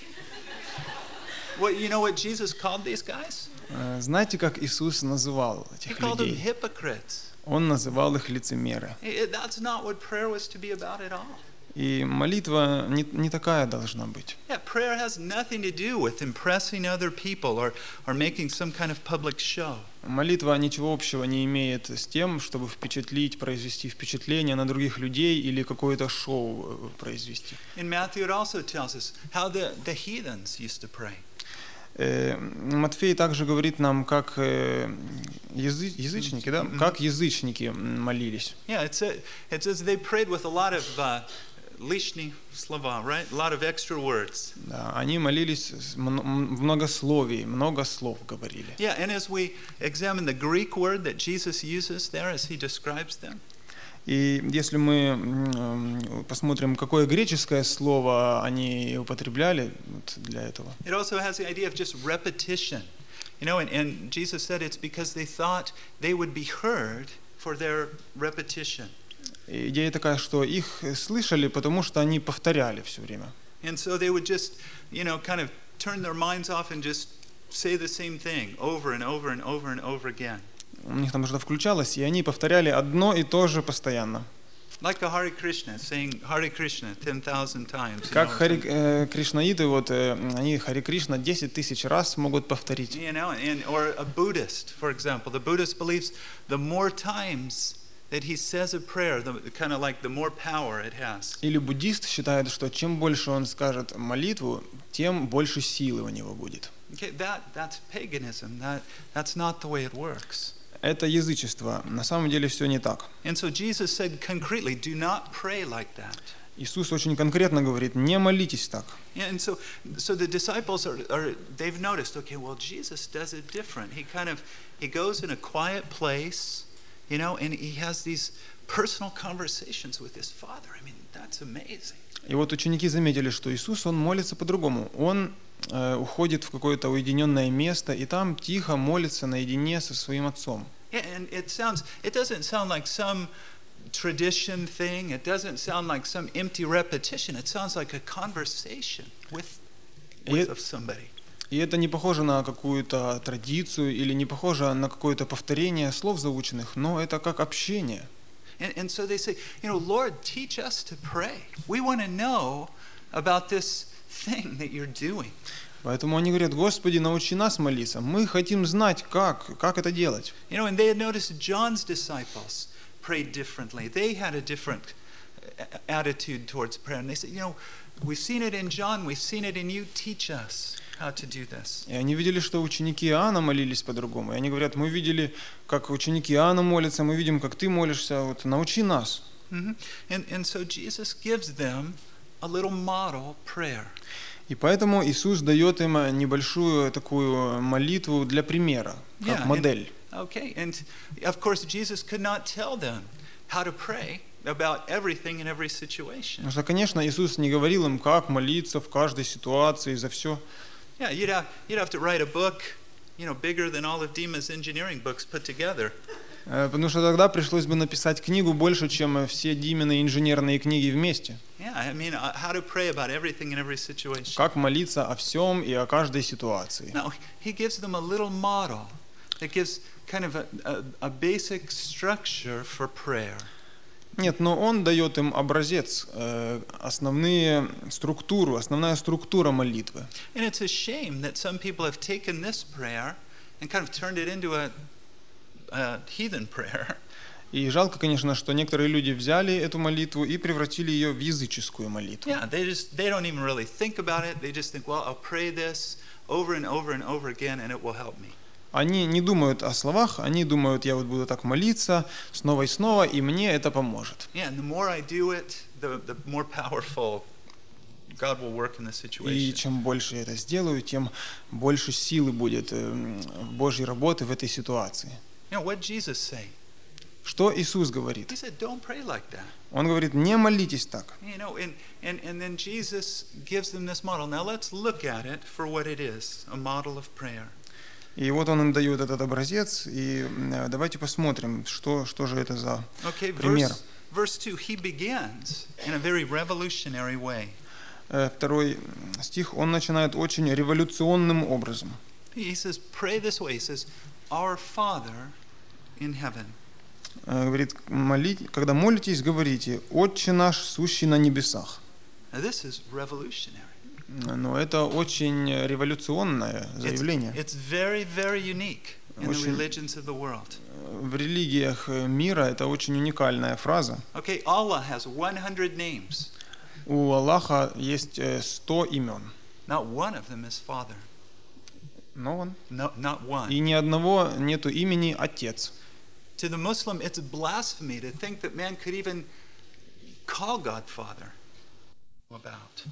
you know what Jesus called these guys? Знаете, как Иисус называл He этих called them людей? hypocrites. Он называл их лицемеры. That's not what prayer was to be about at all. И молитва не такая должна быть. Yeah, prayer has nothing to do with impressing other people or making some kind of public show. Молитва ничего общего не имеет с тем, чтобы произвести впечатление на других людей или какое-то шоу произвести. In Matthew it also tells us how the heathens used to pray. Матфей также говорит нам, как язычники, да? Как язычники молились. Yeah, it says they prayed with a lot of lishny slova, right? A lot of extra words. Да, они молились в многословии, много слов говорили. Yeah, and as we examine the Greek word that Jesus uses there as he describes them, И если мы посмотрим, какое греческое слово они употребляли для этого, it also has the idea of just repetition. You know, and Jesus said it's because they thought they would be heard for their repetition. идея такая, что их слышали, потому что они повторяли все время. And so they would just, you know, kind of turn their minds off and just say the same thing over and over and over and over again. У них там что-то включалось, и они повторяли одно и то же постоянно. Like a Hare Krishna, saying Hare Krishna 10,000 times. Как кришнаиты, они Харе Кришна 10 тысяч раз могут повторить. You know, or a Buddhist, for example. The Buddhist believes the more times that he says a prayer, kind of like the more power it has. Или буддист считает, что чем больше он скажет молитву, тем больше силы у него будет. Okay, that's paganism. That's not the way it works. Это язычество. На самом деле все не так. And so Jesus said concretely, do not pray like that. Иисус очень конкретно говорит, не молитесь так. And so the disciples they've noticed, okay, well, Jesus does it different. He goes in a quiet place, you know, and he has these personal conversations with his Father. I mean, that's amazing. И вот ученики заметили, что Иисус, он молится по-другому. Он уходит в какое-то уединенное место и там тихо молится наедине со своим отцом. Yeah, and it doesn't sound like some tradition thing. It doesn't sound like some empty repetition. It sounds like a conversation with somebody. И это не похоже на какую-то традицию или не похоже на какое-то повторение слов заученных, но это как общение. And so they say, you know, Lord, teach us to pray. We want to know about this thing that you're doing. Поэтому они говорят, Господи, научи нас молиться. Мы хотим знать, как это делать. You know, and they had noticed John's disciples prayed differently. They had a different attitude towards prayer. And they said, you know, we've seen it in John, we've seen it in you. Teach us how to do this. И они видели, что ученики Иоанна молились по-другому. И они говорят, мы видели, как ученики Иоанна молятся, мы видим, как ты молишься. Вот научи нас. And so Jesus gives them a little model prayer. И поэтому Иисус дает им небольшую такую молитву для примера, как модель. Okay, and of course Jesus could not tell them how to pray about everything in every situation. Потому что, конечно, Иисус не говорил им, как молиться в каждой ситуации за все. Yeah, you'd have to write a book, you know, bigger than all of Dima's engineering books put together. Потому что тогда пришлось бы написать книгу больше, чем все Димины инженерные книги вместе. Yeah, I mean, how to pray about everything in every situation. Как молиться о всем и о каждой ситуации. Now, he gives them a little model that gives kind of a basic structure for prayer. Нет, но он дает им образец, основная структура молитвы. And it's a shame that some people have taken this prayer and kind of turned it into a heathen prayer. И жалко, конечно, что некоторые люди взяли эту молитву и превратили ее в языческую молитву. Yeah, they don't even really think about it. They just think, well, I'll pray this over and over and over again and it will help me. Они не думают о словах, они думают, я вот буду так молиться снова и снова, и мне это поможет. Yeah, and the more I do it, the more powerful God will work in the И situation. чем больше я это сделаю, тем больше силы будет Божьей работы в этой ситуации. You know, what did Jesus say? Что Иисус говорит? He said, don't pray like that. Он говорит, не молитесь так. You know, and then Jesus gives them this model. Now let's look at it for what it is, a model of prayer. И вот он им дает этот образец, и давайте посмотрим, что же это за Okay, пример. verse 2, he begins in a very revolutionary way. Второй стих, он начинает очень революционным образом. He says, pray this way. He says, our Father in heaven. Говорит, когда молитесь, говорите, «Отче наш, сущий на небесах». Now this is revolutionary. Но это очень революционное заявление. It's very, very unique in the Очень- religions of the world. В религиях мира это очень уникальная фраза. Okay, Allah has 100 names. У Аллаха есть 100 имен. Not one of them is Father. Но он. No, not one. И ни одного нету имени Отец. To the Muslim, it's blasphemy to think that man could even call God Father. About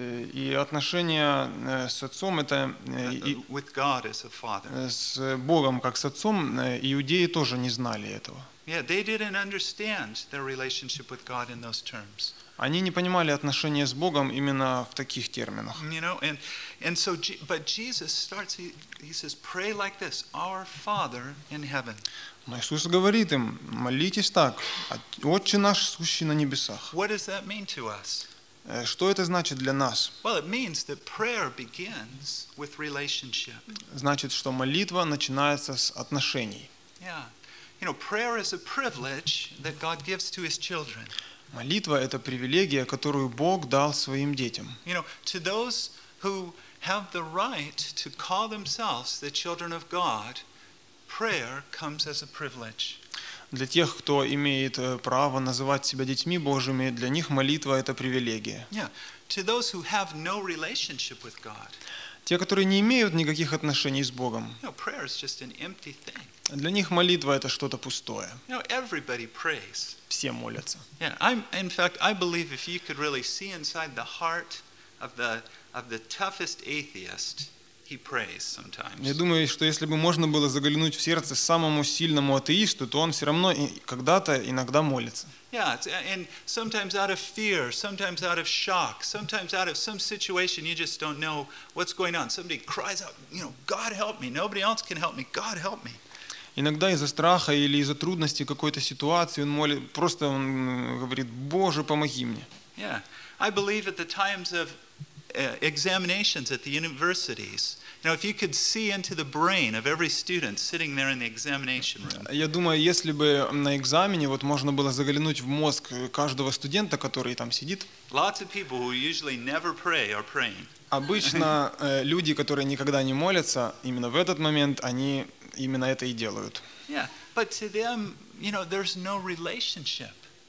И отношения с Отцом это with God as a father. с Богом как с Отцом, иудеи тоже не знали этого. Yeah, they didn't understand their relationship with God in those terms. Они не понимали отношения с Богом именно в таких терминах. You know, and so, but Jesus starts. He says, "Pray like this: Our Father in heaven." Но Иисус говорит им, молитесь так, «Отче наш, сущий на небесах». What does that mean to us? Что это значит для нас? Well, it means that prayer begins with relationship. Значит, что молитва начинается с отношений. Yeah, you know, prayer is a privilege that God gives to His children. Молитва – это привилегия, которую Бог дал своим детям. You know, to those who have the right to call themselves the children of God, prayer comes as a privilege. Для тех, кто имеет право называть себя детьми Божьими, для них молитва – это привилегия. Yeah, to those who have no relationship with God, Те, которые не имеют никаких отношений с Богом, you know, prayer is just an empty thing. для них молитва – это что-то пустое. You know, everybody prays. Все молятся. Yeah, in fact, I believe if you could really see inside the heart of the toughest atheist, he prays sometimes. Я думаю, что если бы можно было заглянуть в сердце самому сильному атеисту, то он все равно когда-то, иногда молится. Yeah, and sometimes out of fear, sometimes out of shock, sometimes out of some situation you just don't know what's going on. Somebody cries out, you know, God help me. Nobody else can help me. God help me. Иногда из-за страха или из-за трудностей какой-то ситуации он молит, просто он говорит, Боже, помоги мне. Yeah, I believe at the times of examinations at the universities, you know, if you could see into the brain of every student sitting there in the examination room. Я думаю, если бы на экзамене вот можно было заглянуть в мозг каждого студента, который там сидит, Lots of people who usually never pray are praying. обычно люди, которые никогда не молятся, именно в этот момент они именно это и делают. Yeah, but to them, you know, there's no relationship.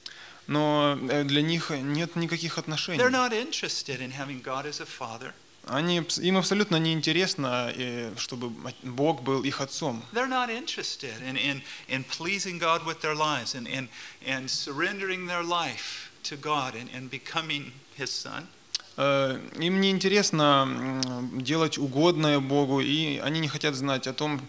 Но для них нет никаких отношений. They're not interested in having God as a father. Им абсолютно не интересно, чтобы Бог был их отцом. They're not interested in pleasing God with their lives and surrendering their life to God and becoming His son. Им не интересно делать угодное Богу, и они не хотят знать о том,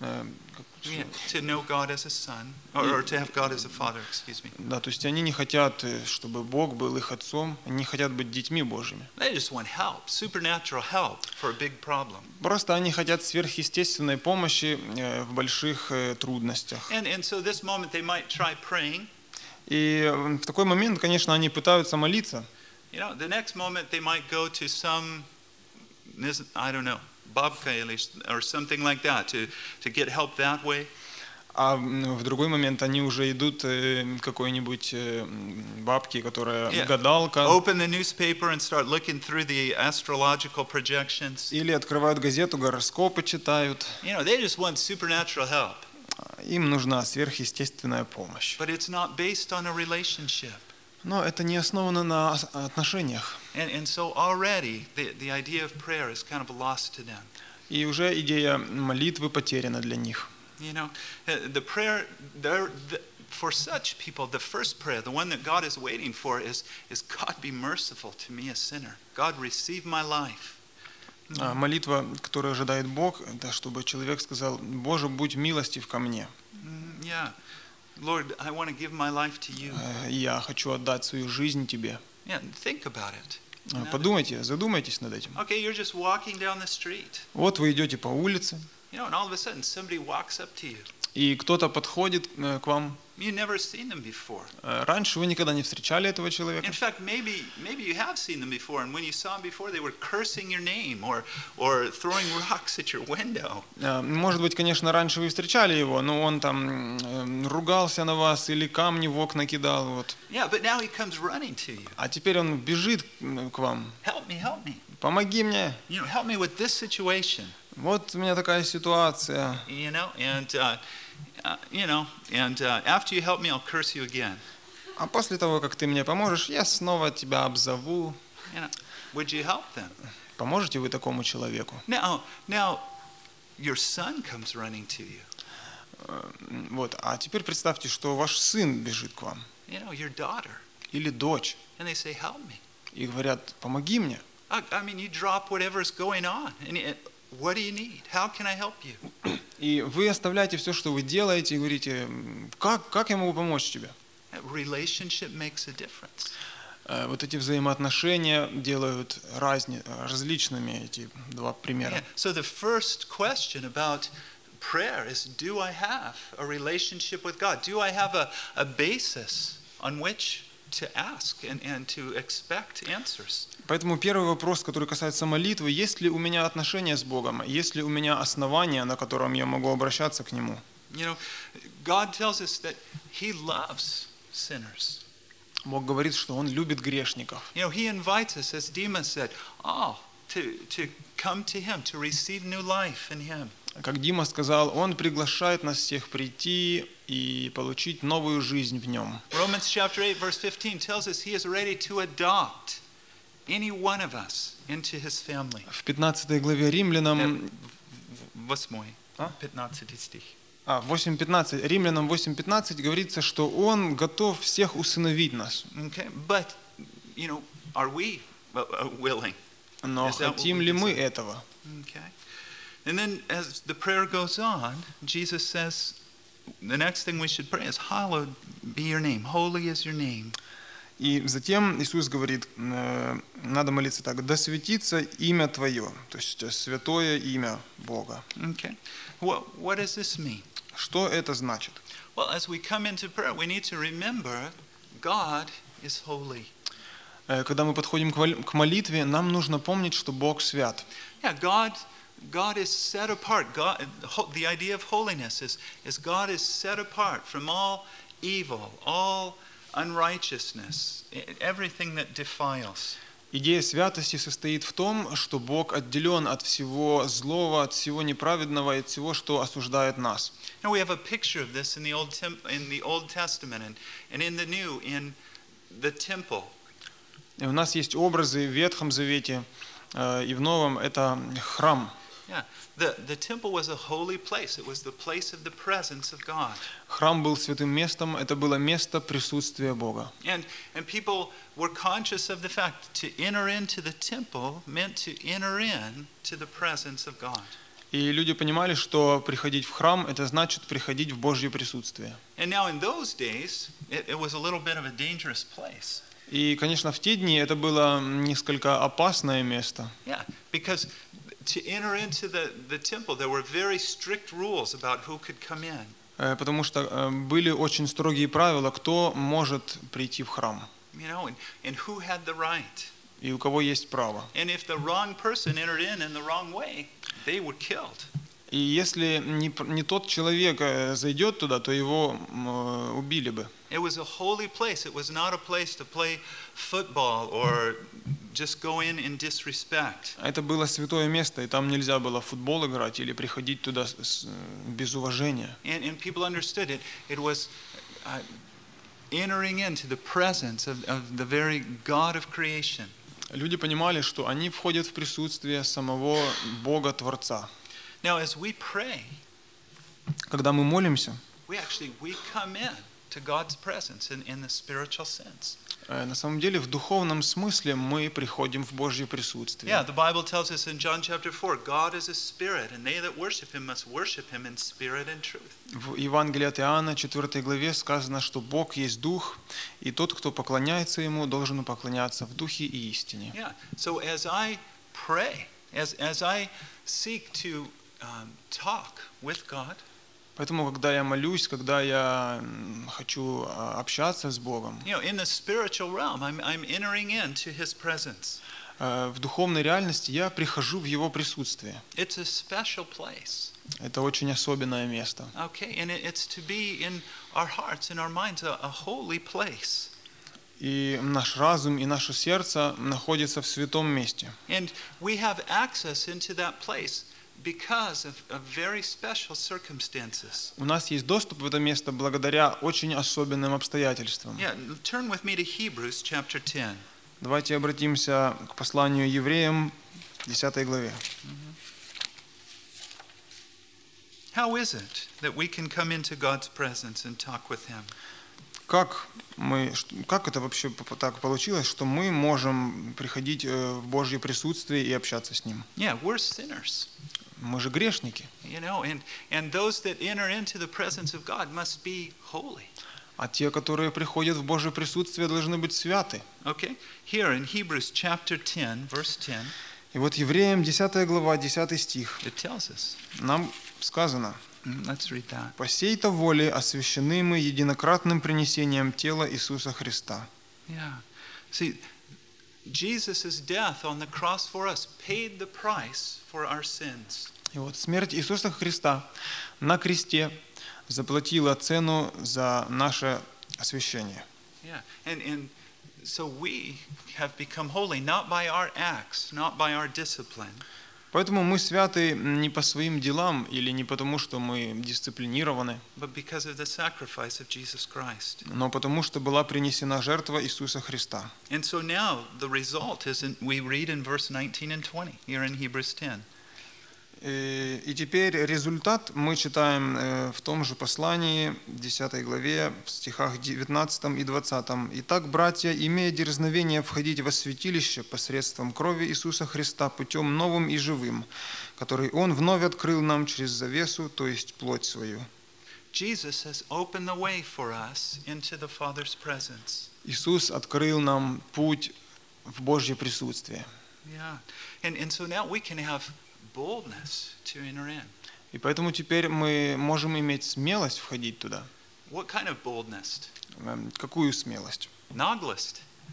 To know God as a son, or to have God as a father, excuse me. да, то есть они не хотят, чтобы Бог был их отцом, они не хотят быть детьми Божьими. They just want help, supernatural help for a big problem. Просто они хотят сверхъестественной помощи в больших трудностях. And so this moment they might try praying. И в такой момент, конечно, они пытаются молиться. You know, the next moment they might go to some, I don't know, babka or something like that to get help that way. А в другой момент они уже идут к какой-нибудь бабке, которая Yeah. гадалка, Open the newspaper and start looking through the astrological projections. или открывают газету, гороскопы читают. They just want supernatural help. Им нужна сверхъестественная помощь. But it's not based on a relationship. Но это не основано на отношениях. And so already the idea of prayer is kind of lost to them. И уже идея молитвы потеряна для них. The prayer, for such people, the first prayer, the one that God is waiting for is God be merciful to me, a sinner. God receive my life. Молитва, которую ожидает Бог, это чтобы человек сказал: «Боже, будь милостив ко мне». Yeah. Lord, I want to give my life to you. Я хочу отдать свою жизнь тебе. Yeah, think about it. Подумайте, задумайтесь над этим. Okay, you're just walking down the street. Вот вы идете по улице, And all of a sudden somebody walks up to you. и кто-то подходит к вам. You've never seen them before. Раньше вы никогда не встречали этого человека. In fact, maybe you have seen them before, and when you saw them before, they were cursing your name or throwing rocks at your window. Может быть, конечно, раньше вы встречали его, но он там ругался на вас или камни в окна кидал. Вот. Yeah, but now he comes running to you. А теперь он бежит к вам. Help me. Помоги мне. Help me with this situation. Вот у меня такая ситуация. And after you help me, I'll curse you again. А после того, как ты мне поможешь, я снова тебя обзову. Would you help them? Поможете вы такому человеку? Now, your son comes running to you. Вот. А теперь представьте, что ваш сын бежит к вам. Your daughter. Или дочь. And they say, help me. И говорят: помоги мне. I mean, you drop whatever's going on. And what do you need? How can I help you? И вы оставляете все, что вы делаете, и говорите: как я могу помочь тебе? Relationship makes a difference. Вот эти взаимоотношения делают различными эти два примера. Yeah. So the first question about prayer is, do I have a relationship with God? Do I have a basis on which to ask and to expect answers? Поэтому первый вопрос, который касается молитвы: есть ли у меня отношения с Богом? Есть ли у меня основания, на котором я могу обращаться к Нему? God tells us that He loves sinners. Бог говорит, что Он любит грешников. He invites us, as Dima said, to come to Him, to receive new life in Him. Как Дима сказал, Он приглашает нас всех прийти и получить новую жизнь в Нем. Romans chapter 8, verse 15 tells us He is ready to adopt any one of us into His family. В 15 главе Римлянам 15 стих. 8:15, Римлянам 8:15 говорится, что Он готов всех усыновить нас. Okay, but are we willing? Но хотим ли мы этого? Okay. And then as the prayer goes on, Jesus says the next thing we should pray is, hallowed be your name, holy is your name. И затем Иисус говорит, надо молиться так: да светится имя Твое, то есть святое имя Бога. Okay. What does this mean? Что это значит? Well, as we come into prayer, we need to remember God is holy. Когда мы подходим к молитве, нам нужно помнить, что Бог свят. Yeah, God is set apart. The idea of holiness is God is set apart from all evil, all unrighteousness, everything that defiles. Идея святости состоит в том, что Бог отделен от всего злого, от всего неправедного и от всего, что осуждает нас. Now we have a picture of this in the Old Testament and in the New, in the temple. И у нас есть образы в Ветхом Завете и в Новом. Это храм. Yeah, the temple was a holy place. It was the place of the presence of God. Храм был святым местом. Это было место присутствия Бога. And people were conscious of the fact to enter into the temple meant to enter in to the presence of God. И люди понимали, что приходить в храм – это значит приходить в Божье присутствие. And now in those days, it was a little bit of a dangerous place. И, конечно, в те дни это было несколько опасное место. Yeah, because to enter into the temple, there were very strict rules about who could come in. Потому что были очень строгие правила, кто может прийти в храм. And who had the right. И у кого есть право. And if the wrong person entered in the wrong way, they were killed. И если не тот человек зайдет туда, то его убили бы. It was a holy place. It was not a place to play football or just go in disrespect. Это было святое место, и там нельзя было в футбол играть или приходить туда без уважения. And people understood it. It was entering into the presence of the very God of creation. Люди понимали, что они входят в присутствие самого Бога Творца. Now, as we pray, Когда мы молимся, we come in to God's presence in the spiritual sense. на самом деле в духовном смысле мы приходим в Божье присутствие. Yeah, the Bible tells us in John chapter 4, God is a spirit, and they that worship him must worship him in spirit and truth. В Евангелии от Иоанна, 4 главе, сказано, что Бог есть Дух, и тот, кто поклоняется Ему, должен поклоняться в Духе и истине. Yeah, so as I pray, as I seek to talk with God, Поэтому, когда я молюсь, когда я хочу общаться с Богом, you know, in the spiritual realm, I'm entering into his presence. в духовной реальности я прихожу в Его присутствие. It's a special place. Это очень особенное место. Okay, and it's to be in our hearts, in our minds, a holy place. И наш разум и наше сердце находятся в святом месте. And we have access into that place because of very special circumstances. У нас есть доступ в это место благодаря очень особенным обстоятельствам. Yeah, turn with me to Hebrews chapter 10. Давайте обратимся к посланию евреям, 10 главе. How is it that we can come into God's presence and talk with him? Как это вообще так получилось, что мы можем приходить в Божье присутствие и общаться с Ним? Yeah, we're sinners. Мы же грешники. You know, and those that enter into the presence of God must be holy. А те, которые приходят в Божье присутствие, должны быть святы. Okay? Here in Hebrews chapter 10, verse 10, И вот Евреям 10 глава, 10 стих, it tells us. нам сказано: Let's read that. «По сей-то воле освящены мы единократным принесением тела Иисуса Христа». Yeah. See, Jesus' death on the cross for us paid the price for our sins. И вот смерть Иисуса Христа на кресте заплатила цену за наше освящение. Yeah. And so we have become holy not by our acts, not by our discipline. Поэтому мы святы не по своим делам или не потому, что мы дисциплинированы, But because of the sacrifice of Jesus Christ. но потому, что была принесена жертва Иисуса Христа. And so now the result is we read in verse 19 and 20 here in Hebrews 10. И теперь результат мы читаем в том же послании, 10 главе, в стихах 19 и 20. «Итак, братья, имея дерзновение входить во святилище посредством крови Иисуса Христа путем новым и живым, который Он вновь открыл нам через завесу, то есть плоть свою». Jesus has opened the way for us into the Father's presence. Иисус открыл нам путь в Божье присутствие. Yeah. And so now we can have boldness to enter in. И поэтому теперь мы можем иметь смелость входить туда. What kind of boldness? Какую смелость? Naglist.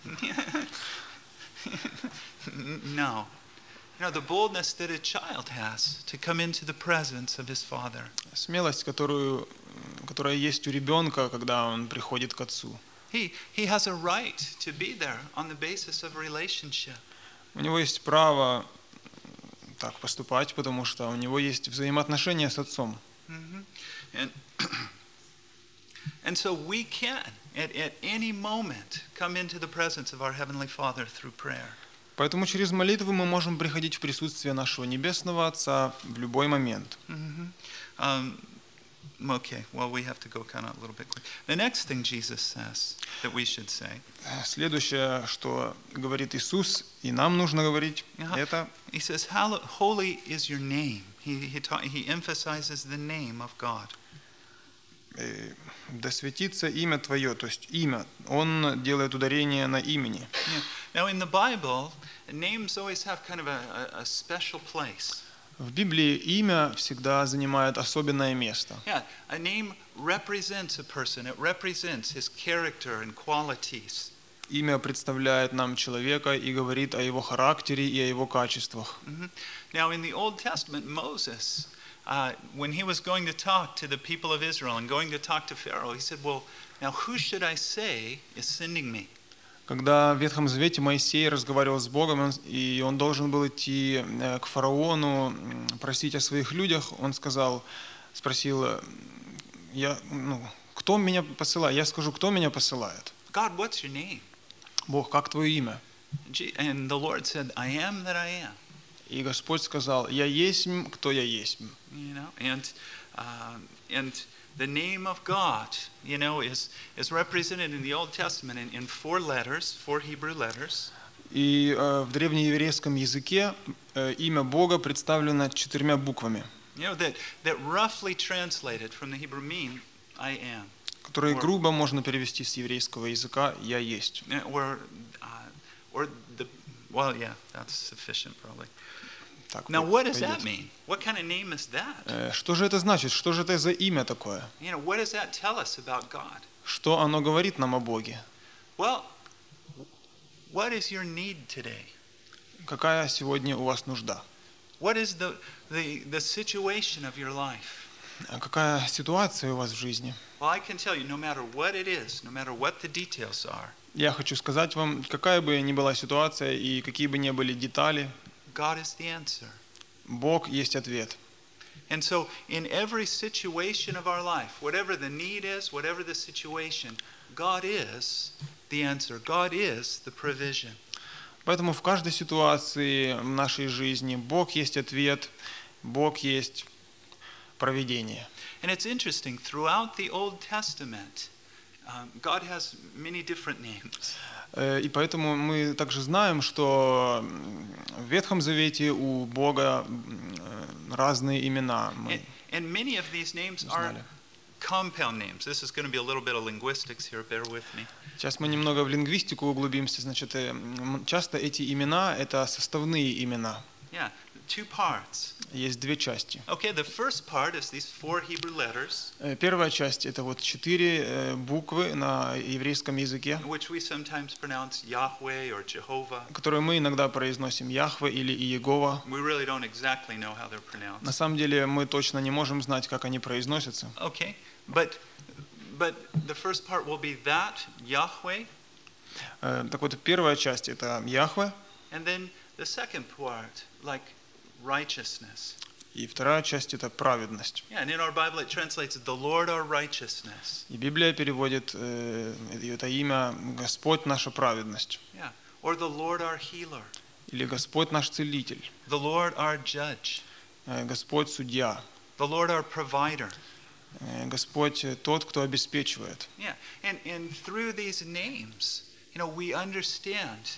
No. You know, the boldness that a child has to come into the presence of his father. Смелость, которая есть у ребенка, когда он приходит к отцу. He has a right to be there on the basis of relationship. У него есть право так поступать, потому что у него есть взаимоотношения с отцом. And so we can, at any moment, come into the presence of our Heavenly Father through prayer. Поэтому через молитву мы можем приходить в присутствие нашего Небесного Отца в любой момент. Okay, well, we have to go kind of a little bit quick. The next thing Jesus says that we should say. Следующее, что говорит Иисус, и нам нужно говорить, это He says, "Holy is your name." He emphasizes the name of God. «Да светится имя Твое», то есть имя. Он делает ударение на имени. Now, in the Bible, names always have kind of a special place. В Библии имя всегда занимает особенное место. Yeah, a name represents a person. It represents his character and qualities. Имя представляет нам человека и говорит о его характере и о его качествах. Now, in the Old Testament, Moses when he was going to talk to the people of Israel and going to talk to Pharaoh, he said, well, now who should I say is sending me? Когда в Ветхом Завете Моисей разговаривал с Богом, и он должен был идти к фараону, просить о своих людях, он спросил, кто меня посылает? Я скажу, кто меня посылает? God, what's your name? Бог, как твое имя? And the Lord said, I am that I am. И Господь сказал, я есть, кто я есть. You know, and the name of God, you know, is represented in the Old Testament in 4 letters, 4 Hebrew letters. И в древнееврейском языке имя Бога представлено 4 буквами, You know, that roughly translated from the Hebrew mean I am. которые грубо можно перевести с еврейского языка «я есть». Well, yeah, that's sufficient probably. Так, Now, what does пойдет. that mean? What kind of name is that? Что же это значит? Что же это за имя такое? You know, what does that tell us about God? Что оно говорит нам о Боге? Well, what is your need today? Какая сегодня у вас нужда? What is the situation of your life? А какая ситуация у вас в жизни? Well, I can tell you, no matter what it is, no matter what the details are, Я хочу сказать вам, какая бы ни была ситуация и какие бы ни были детали, God is the answer. Бог есть ответ. And so, in every situation of our life, whatever the need is, whatever the situation, God is the answer. God is the provision. Поэтому в каждой ситуации в нашей жизни Бог есть ответ, Бог есть провидение. And it's interesting, throughout the Old Testament, God has many different names. И поэтому мы также знаем, что в Ветхом Завете у Бога разные имена. Мы And many of these names are знали. compound names. This is going to be a little bit of linguistics here, bear with me. Сейчас мы немного в лингвистику углубимся. Значит, часто эти имена – это составные имена. Yeah, 2 parts. Есть 2 части. Okay, the first part is these 4 Hebrew letters, Первая часть – это вот 4 буквы на еврейском языке, which we sometimes pronounce Yahweh or Jehovah. которые мы иногда произносим Яхве или Иегова. We really don't exactly know how they're pronounced. На самом деле мы точно не можем знать, как они произносятся. Okay, but the first part will be that, Yahweh, Так вот, первая часть – это Яхве, and then the second part, like righteousness. и вторая часть – это праведность. Yeah, and in our Bible it translates the Lord our righteousness. И Библия переводит это имя «Господь наша праведность» Yeah, or the Lord our healer, или «Господь наш целитель», the Lord our judge, «Господь судья», the Lord our provider. Господь тот, кто обеспечивает. Yeah, and through these names, you know, we understand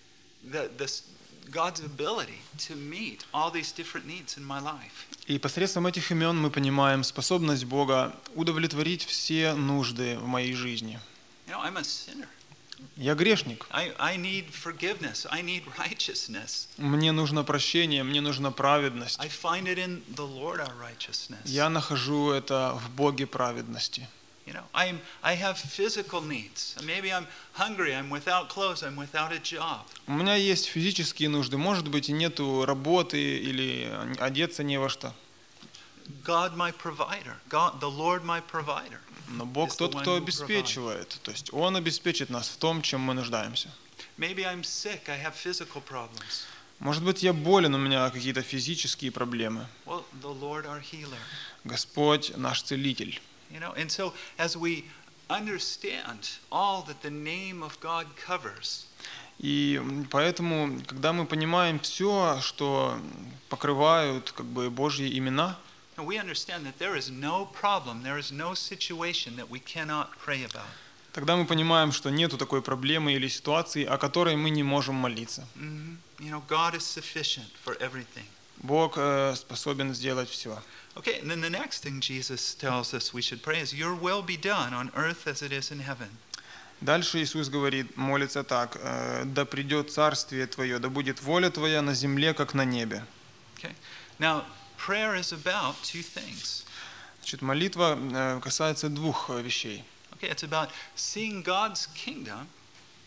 God's ability to meet all these different needs in my life. И посредством этих имен мы понимаем способность Бога удовлетворить все нужды в моей жизни. You know, I'm a sinner. Я грешник. I need forgiveness. I need righteousness. Мне нужно прощение, мне нужна праведность. I find it in the Lord our righteousness. Я нахожу это в Боге праведности. You know, I have physical needs. Maybe I'm hungry, I'm without clothes, I'm without a job. У меня есть физические нужды, может быть, и нету работы или одеться не во что. God my provider. God, the Lord my provider. Но Бог тот, кто обеспечивает. То есть Он обеспечит нас в том, чем мы нуждаемся. Maybe I'm sick, I have physical problems. Может быть, я болен, у меня какие-то физические проблемы. Well, the Lord our healer. Господь наш целитель. You know, and so as we understand all that the name of God covers, И поэтому, когда мы понимаем все, что покрывают как бы Божьи имена, we understand that there is no problem, there is no situation that we cannot pray about. тогда мы понимаем, что нету такой проблемы или ситуации, о которой мы не можем молиться. You know, God is sufficient for everything. Бог способен сделать все. Okay, and then the next thing Jesus tells us we should pray is, your will be done on earth as it is in heaven. Дальше Иисус говорит, молится так: да придет царствие Твое, да будет воля Твоя на земле, как на небе. Okay, now prayer is about 2 things. Значит, молитва касается 2 вещей. Okay, it's about seeing God's kingdom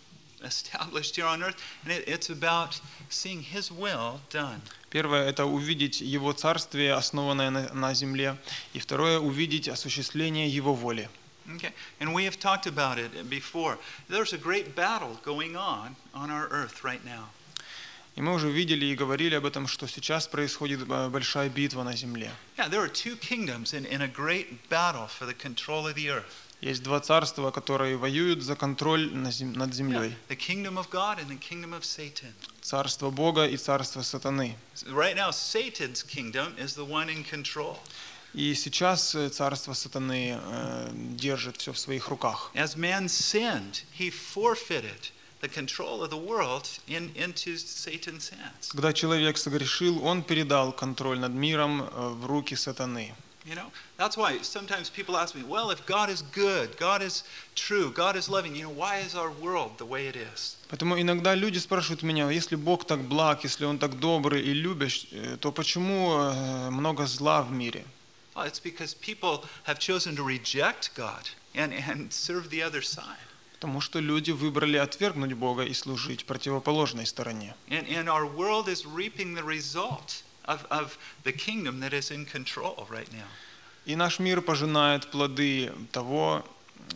established here on earth, and it's about seeing His will done. Первое – это увидеть Его Царствие, основанное на земле. И второе – увидеть осуществление Его воли. Okay, and we have talked about it before. There's a great battle going on our earth right now. И мы уже видели и говорили об этом, что сейчас происходит большая битва на земле. Yeah, there are two kingdoms in a great battle for the control of the earth. Есть два царства, которые воюют за контроль над Yeah, землей. the kingdom of God and the kingdom of Satan. Царство Бога и царство сатаны. Right now, Satan's kingdom is the one in control. И сейчас царство сатаны держит все в своих руках. As man sinned, he forfeited the control of the world into Satan's hands. Когда человек согрешил, он передал контроль над миром в руки сатаны. You know, that's why sometimes people ask me, well, if God is good, God is true, God is loving, why is our world the way it is? Поэтому иногда люди спрашивают меня, если Бог так благ, если Он так добрый и любящий, то почему много зла в мире? Well, it's because people have chosen to reject God and serve the other side. Потому что люди выбрали отвергнуть Бога и служить противоположной стороне. And our world is reaping the result of the kingdom that is in control right now. И наш мир пожинает плоды того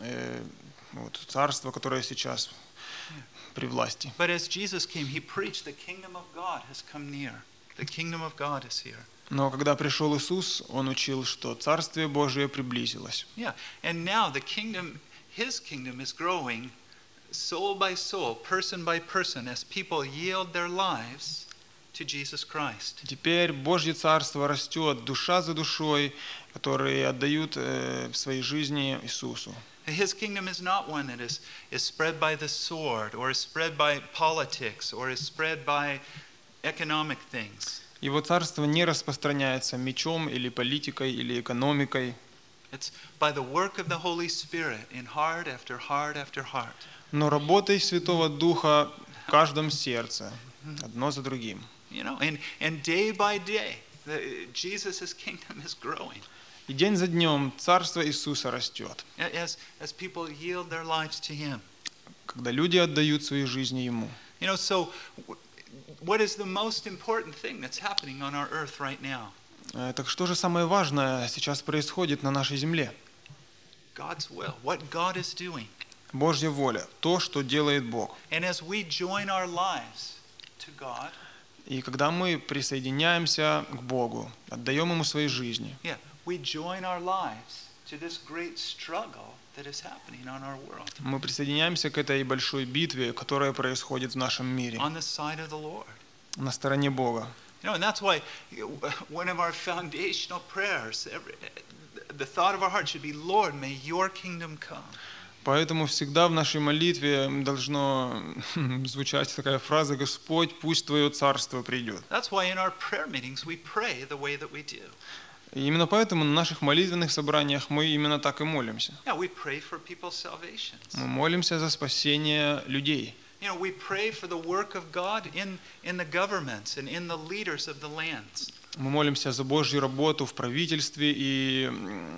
царства, которое сейчас при власти. But as Jesus came, he preached the kingdom of God has come near. The kingdom of God is here. Но когда пришел Иисус, Он учил, что Царствие Божие приблизилось. Yeah, and now the kingdom, His kingdom is growing soul by soul, person by person, as people yield their lives to Jesus Christ. Теперь Божье Царство растет душа за душой, которые отдают свои жизни Иисусу. His kingdom is not one that is spread by the sword, or is spread by politics, or is spread by economic things. Его Царство не распространяется мечом или политикой или экономикой, It's by the work of the Holy Spirit in heart after heart after heart. но работой Святого Духа в каждом сердце, одно за другим. And day by day, Jesus' kingdom is growing И день за днем Царство Иисуса растет, as people yield their lives to Him. когда люди отдают свои жизни Ему. So what is the most important thing that's happening on our earth right now? Так что же самое важное сейчас происходит на нашей земле? God's will, what God is doing. Божья воля, то, что делает Бог. And as we join our lives to God, И когда мы присоединяемся к Богу, отдаем Ему свои жизни, we join our lives to this great struggle that is happening on our world. мы присоединяемся к этой большой битве, которая происходит в нашем мире, On the side of the Lord. на стороне Бога. And that's why one of our foundational prayers, the thought of our heart should be, Lord, may your kingdom come. Поэтому всегда в нашей молитве должно звучать такая фраза: «Господь, пусть Твое Царство придет». That's why in our prayer meetings we pray the way that we do. И именно поэтому на наших молитвенных собраниях мы именно так и молимся. We pray for people's salvations. Мы молимся за спасение людей. We pray for the work of God in the governments and in the leaders of the lands. Мы молимся за Божью работу в правительстве и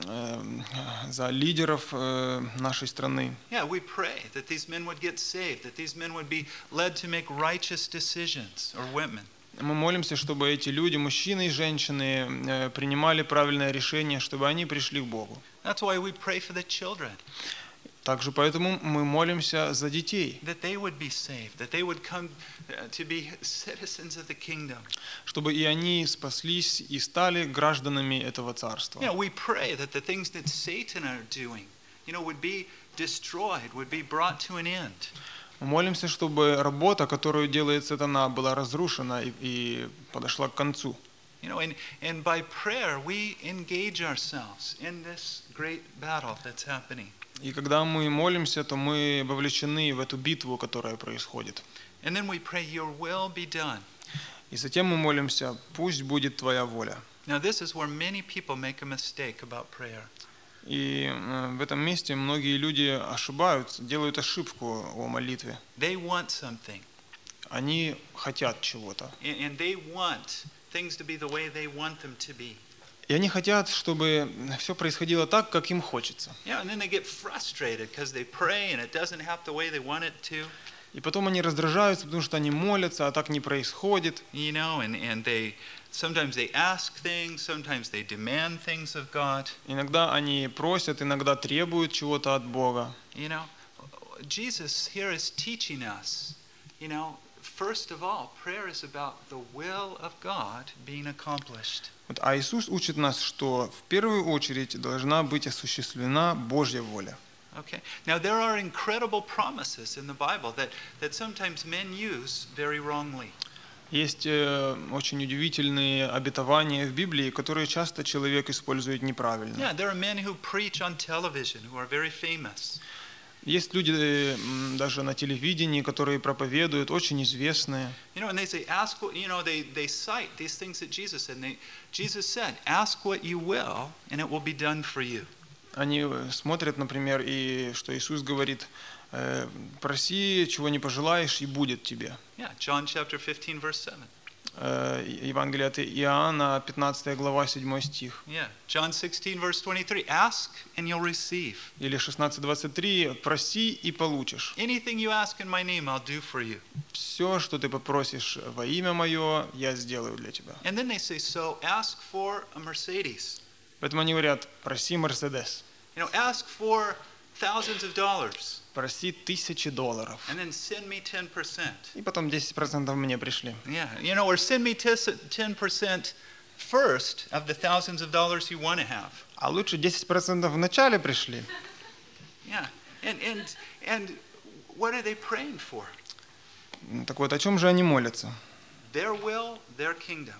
за лидеров нашей страны. We pray that these men would get saved, that these men would be led to make righteous decisions, or women. Мы молимся, чтобы эти люди, мужчины и женщины, принимали правильное решение, чтобы они пришли к Богу. That's why we pray for the children. Также поэтому мы молимся за детей, That they would be saved, that they would come to be citizens of the kingdom. чтобы и они спаслись и стали гражданами этого царства. We pray that the things that Satan are doing, would be destroyed, would be brought to an end. Мы молимся, чтобы работа, которую делает сатана, была разрушена и подошла к концу. And by prayer we engage ourselves in this great battle that's happening. И когда мы молимся, то мы вовлечены в эту битву, которая происходит. And then we pray, your will be done. И затем мы молимся: пусть будет Твоя воля. Now this is where many people make a mistake about prayer. И в этом месте многие люди ошибаются, делают ошибку о молитве. They want something. Они хотят чего-то. And they want things to be the way they want them to be. И они хотят, чтобы все происходило так, как им хочется. And then they get frustrated because they pray and it doesn't happen the way they want it to. И потом они раздражаются, потому что они молятся, а так не происходит. You know, and they sometimes they ask things, sometimes they demand things of God. Иногда они просят, иногда требуют чего-то от Бога. You know, Jesus here is teaching us, you know, first of all, prayer is about the will of God being accomplished. Вот, а Иисус учит нас, что в первую очередь должна быть осуществлена Божья воля. Okay. Now there are incredible promises in the Bible that sometimes men use very wrongly. Есть очень удивительные обетования в Библии, которые часто человек использует неправильно. Yeah, there are men who preach on television who are very famous. Есть люди даже на телевидении, которые проповедуют, очень известные. You know, and they say, ask what, you know, they cite these things that Jesus said. Jesus said, ask what you will, and it will be done for you. Они смотрят, например, и что Иисус говорит, проси, чего не пожелаешь, и будет тебе. Yeah, John chapter 15, verse 7. Евангелие от Иоанна, 15 глава, 7 стих. Yeah, John 16, verse 23. Ask and you'll receive. Или 16:23, проси и получишь. Anything you ask in my name, I'll do for you. Все, что ты попросишь во имя мое, я сделаю для тебя. And then they say, so ask for a Mercedes. Поэтому они говорят, проси Мерседес, You know, ask for thousands of dollars. проси $1000. And then send me 10%. И потом 10% мне пришли. Yeah, you know, or send me 10% first of the thousands of dollars you want to have. А лучше 10% в начале пришли. Yeah, and what are they praying for? Так вот, о чем же они молятся? Their will, their kingdom.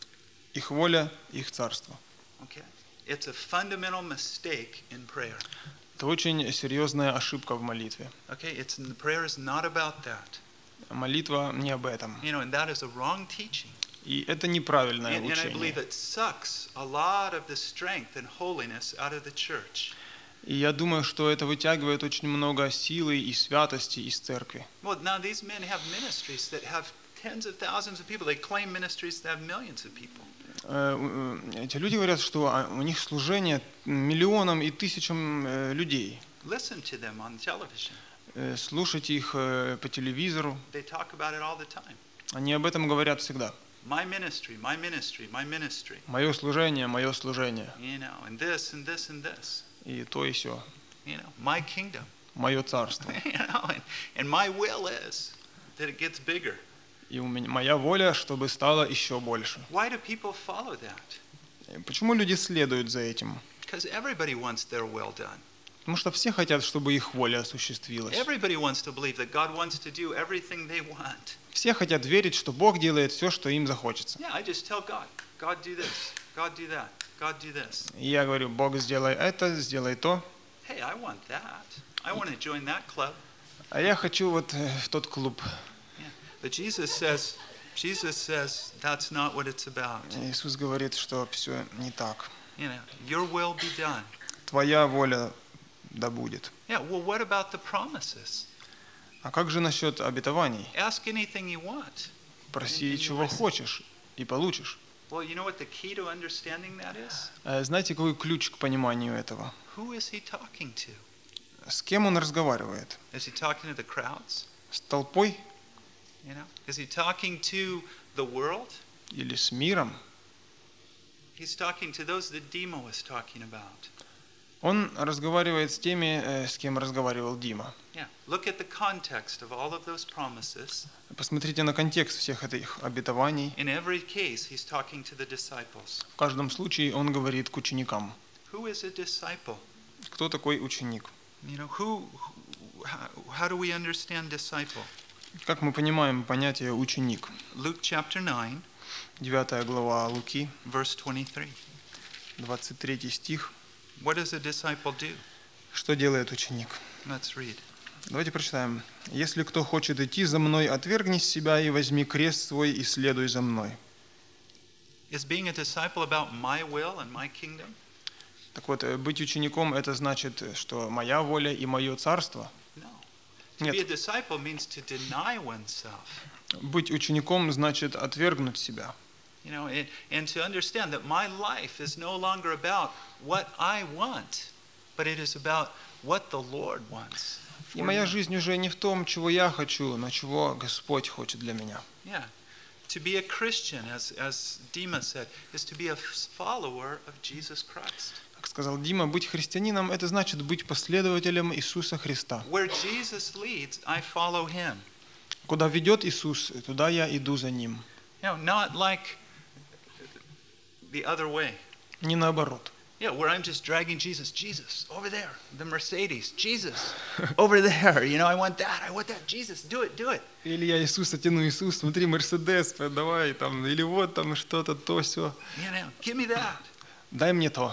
Их воля, их царство. Okay, it's a fundamental mistake in prayer. Это очень серьезная ошибка в молитве. Okay, prayer is not about that. Молитва не об этом. You know, and that is a wrong teaching. И это неправильное And I believe учение. it sucks a lot of the strength and holiness out of the church. И я думаю, что это вытягивает очень много силы и святости из церкви. Well, now these men have ministries that have tens of thousands of people. They claim ministries that have millions of people. Эти люди говорят, что у них служение миллионам и тысячам людей. Listen to them on television. Слушать их по телевизору. They talk about it all the time. Они об этом говорят всегда. My ministry, my ministry, my ministry. Мое служение, мое служение. You know, and this and this and this. И то, и сё. You know, my kingdom. Мое царство. You know, and my will is that it gets bigger. И у меня, моя воля, чтобы стало еще больше. Why do people follow that? Почему люди следуют за этим? Because everybody wants their will done. Потому что все хотят, чтобы их воля осуществилась. Everybody wants to believe that God wants to do everything they want. Все хотят верить, что Бог делает все, что им захочется. Yeah, I just tell God, God do this, God do that, God do this. И я говорю, Бог, сделай это, сделай то. Hey, I want that. I want to join that club. А я хочу вот в тот клуб. Yeah. But Jesus says that's not what it's about. Иисус говорит, что все не так. You know, your will be done. Твоя воля да будет. Yeah, well, what about the promises? А как же насчет обетований? Ask anything you want. Проси, чего хочешь, и получишь. Well, you know what the key to understanding that is? Знаете, какой ключ к пониманию этого? Who is he talking to? С кем он разговаривает? Is he talking to the crowds? С толпой You know, is he talking to the world? или с миром? He's talking to those that Demo was talking about. Он разговаривает с теми, с кем разговаривал Дима. Yeah, look at the context of all of those promises. Посмотрите на контекст всех этих обетований. In every case, he's talking to the disciples. В каждом случае он говорит к ученикам. Who is a disciple? Кто такой ученик? You know, how do we understand disciple? Как мы понимаем понятие ученик? Luke chapter 9, 9 глава Луки, verse 23. 23 стих. What does a disciple do? Что делает ученик? Let's read. Давайте прочитаем. «Если кто хочет идти за мной, отвергни себя и возьми крест свой и следуй за мной». Is being a disciple about my will and my kingdom? Так вот, быть учеником – это значит, что моя воля и мое царство? No. To be a Нет. disciple means to deny oneself. Быть учеником значит отвергнуть себя. You know, and to understand that my life is no longer about what I want, but it is about what the Lord wants. И for моя me. жизнь уже не в том, чего я хочу, но чего Господь хочет для меня. Yeah. To be a Christian, as Dima said, is to be a follower of Jesus Christ. Как сказал Дима, быть христианином – это значит быть последователем Иисуса Христа. Where Jesus leads, I follow him. Куда ведет Иисус, туда я иду за Ним. Not like the other way. Не наоборот. Yeah, where I'm just dragging Jesus over there, the Mercedes, Jesus over there. I want that, Jesus, do it. Или я Иисуса тяну, Иисус, смотри, Мерседес, давай там, или вот там что-то, то, все. Give me that. Дай мне то.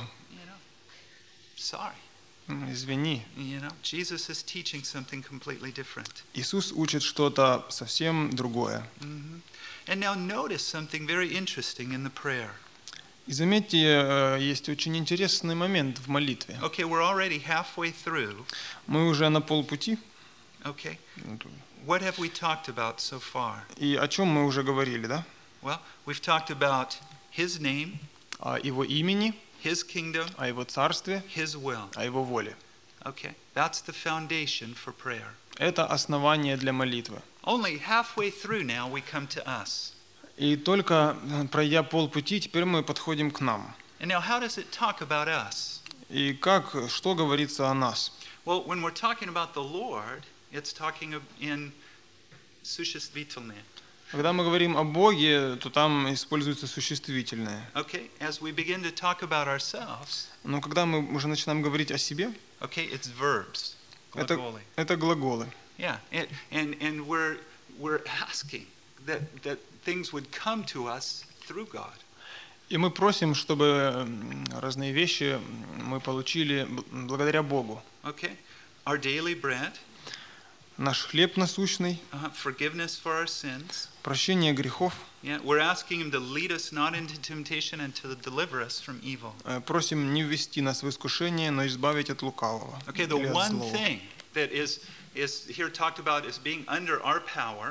Sorry. Извини. Jesus is teaching something completely different. Иисус учит что-то совсем другое. And now notice something very interesting in the prayer. И заметьте, есть очень интересный момент в молитве. Okay, we're already halfway through. Мы уже на полпути. Okay. What have we talked about so far? И о чем мы уже говорили, да? Well, we've talked about His name, О Его имени, His kingdom, о Его царстве, His will. о Его воле. Okay, that's the foundation for prayer. Это основание для молитвы. Only halfway through now we come to us. И только пройдя полпути, теперь мы подходим к нам. And now how does it talk about us? И что говорится о нас? Well, when we're talking about the Lord, it's talking in существительное. Когда мы говорим о Боге, то там используется существительное. Okay, as we begin to talk about ourselves, Но когда мы уже начинаем говорить о себе, okay, it's verbs. Глаголы. это глаголы. Yeah, and we're asking that things would come to us through God. И мы просим, чтобы разные вещи мы получили благодаря Богу. Okay, our daily bread, Наш хлеб насущный, forgiveness for our sins. прощение грехов. Yeah, we're asking Him to lead us not into temptation and to deliver us from evil. Просим не ввести нас в искушение, но избавить от лукавого. Okay, the или от one злого. thing that is here talked about as being under our power.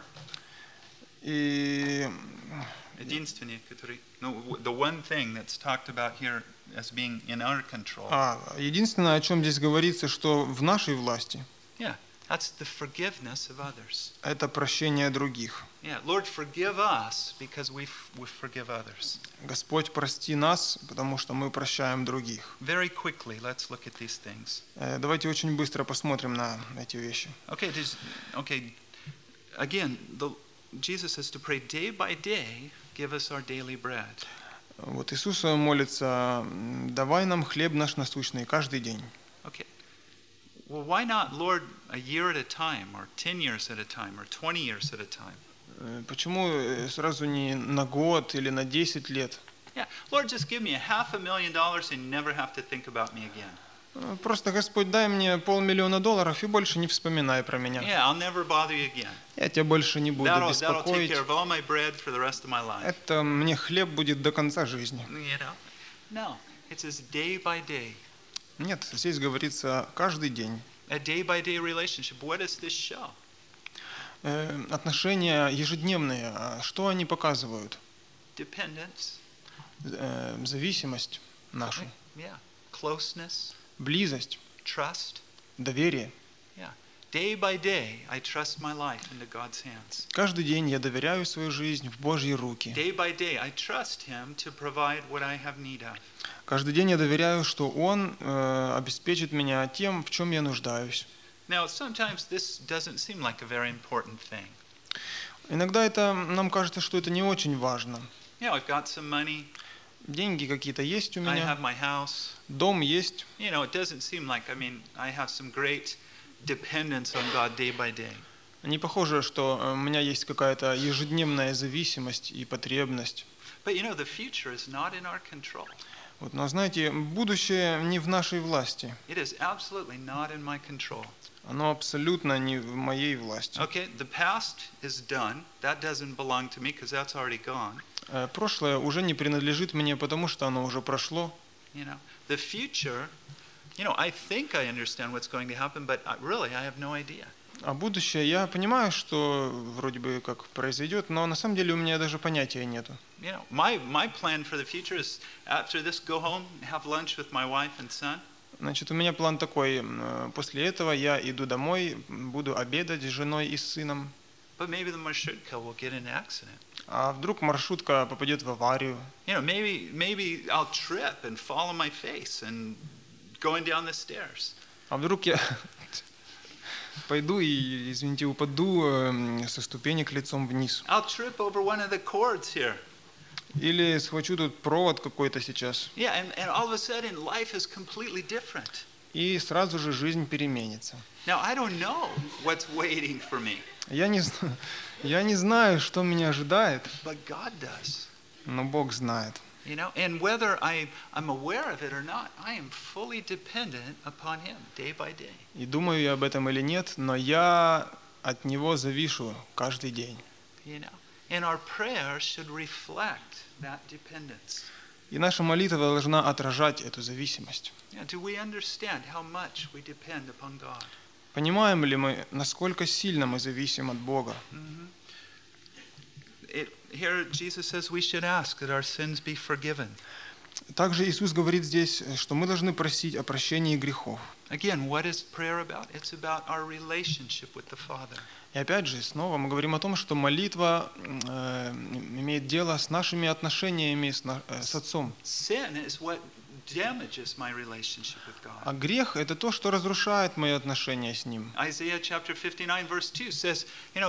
И Единственное, который, the one thing that's talked about here as being in our control. Единственное, о чем здесь говорится, что в нашей власти, Yeah, that's the forgiveness of others. это прощение других. Yeah, Lord, forgive us because we forgive others. Господь, прости нас, потому что мы прощаем других. Very quickly, let's look at these things. Давайте очень быстро посмотрим на эти вещи. Okay, again, Jesus says to pray day by day, give us our daily bread. Вот Иисус молится: давай нам хлеб наш насущный каждый день. Okay. Well, why not, Lord, a year at a time, or 10 years at a time, or 20 years at a time? Почему сразу не на год или на 10 лет? Yeah, Lord, just give me $500,000 and never have to think about me again. Просто, Господь, дай мне $500,000 и больше не вспоминай про меня. Yeah, I'll never bother you again. Я тебя больше не буду That'll take беспокоить. care of all my bread for the rest of my life. Это мне хлеб будет до конца жизни. You know? No, it says day by day. Нет, здесь говорится каждый день. A day-by-day relationship. What does this show? Отношения ежедневные, что они показывают? Dependence. Зависимость нашу, Yeah. Closeness. близость, Trust. доверие. Yeah. Day by day, I trust my life into God's hands. Каждый день я доверяю свою жизнь в Божьи руки. Day by day, I trust Him to provide what I have need of. Каждый день я доверяю, что Он обеспечит меня тем, в чем я нуждаюсь. Now, sometimes this doesn't seem like a very important thing. Иногда нам кажется, что это не очень важно. You know, I've got some money. Деньги какие-то есть у I меня, have my house. дом есть. You know, it doesn't seem like, I have some great dependence on God day by day. Не похоже, что у меня есть какая-то ежедневная зависимость и потребность. But you know, the future is not in our control. Вот, но знаете, будущее не в нашей власти. It is absolutely not in my control. Оно абсолютно не в моей власти. Okay, the past is done. That doesn't belong to me because that's already gone. Прошлое уже не принадлежит мне, потому что оно уже прошло. You know, the future, I think I understand what's going to happen, but really I have no idea. А будущее, я понимаю, что вроде бы как произойдет, но на самом деле у меня даже понятия нету. You know, my plan for the future is after this go home, have lunch with my wife and son. Значит, у меня план такой. После этого я иду домой, буду обедать с женой и с сыном. But maybe the marshrutka will get in an accident. А вдруг маршрутка попадет в аварию? Maybe I'll trip and fall on my face and going down the stairs. А вдруг я пойду и, извините, упаду со ступенек лицом вниз? I'll trip over one of the cords here. Или схвачу тут провод какой-то сейчас? Yeah, and all of a sudden life is completely different. И сразу же жизнь переменится. Now I don't know what's waiting for me, Я не знаю, что меня ожидает, but God does. но Бог знает. And whether I'm aware of it or not, I am fully dependent upon Him day by day. И думаю я об этом или нет, но я от Него завишу каждый день. And our prayer should reflect that dependence. И наша молитва должна отражать эту зависимость. Do we understand how much we depend upon God? Понимаем ли мы, насколько сильно мы зависим от Бога? Here Jesus says we should ask that our sins be forgiven. Также Иисус говорит здесь, что мы должны просить о прощении грехов. Again, what is prayer about? It's about our relationship with the Father. И опять же, снова мы говорим о том, что молитва имеет дело с нашими отношениями с Отцом. Sin is what damages my relationship with God. А грех – это то, что разрушает мои отношения с Ним. Isaiah chapter 59 verse 2 says,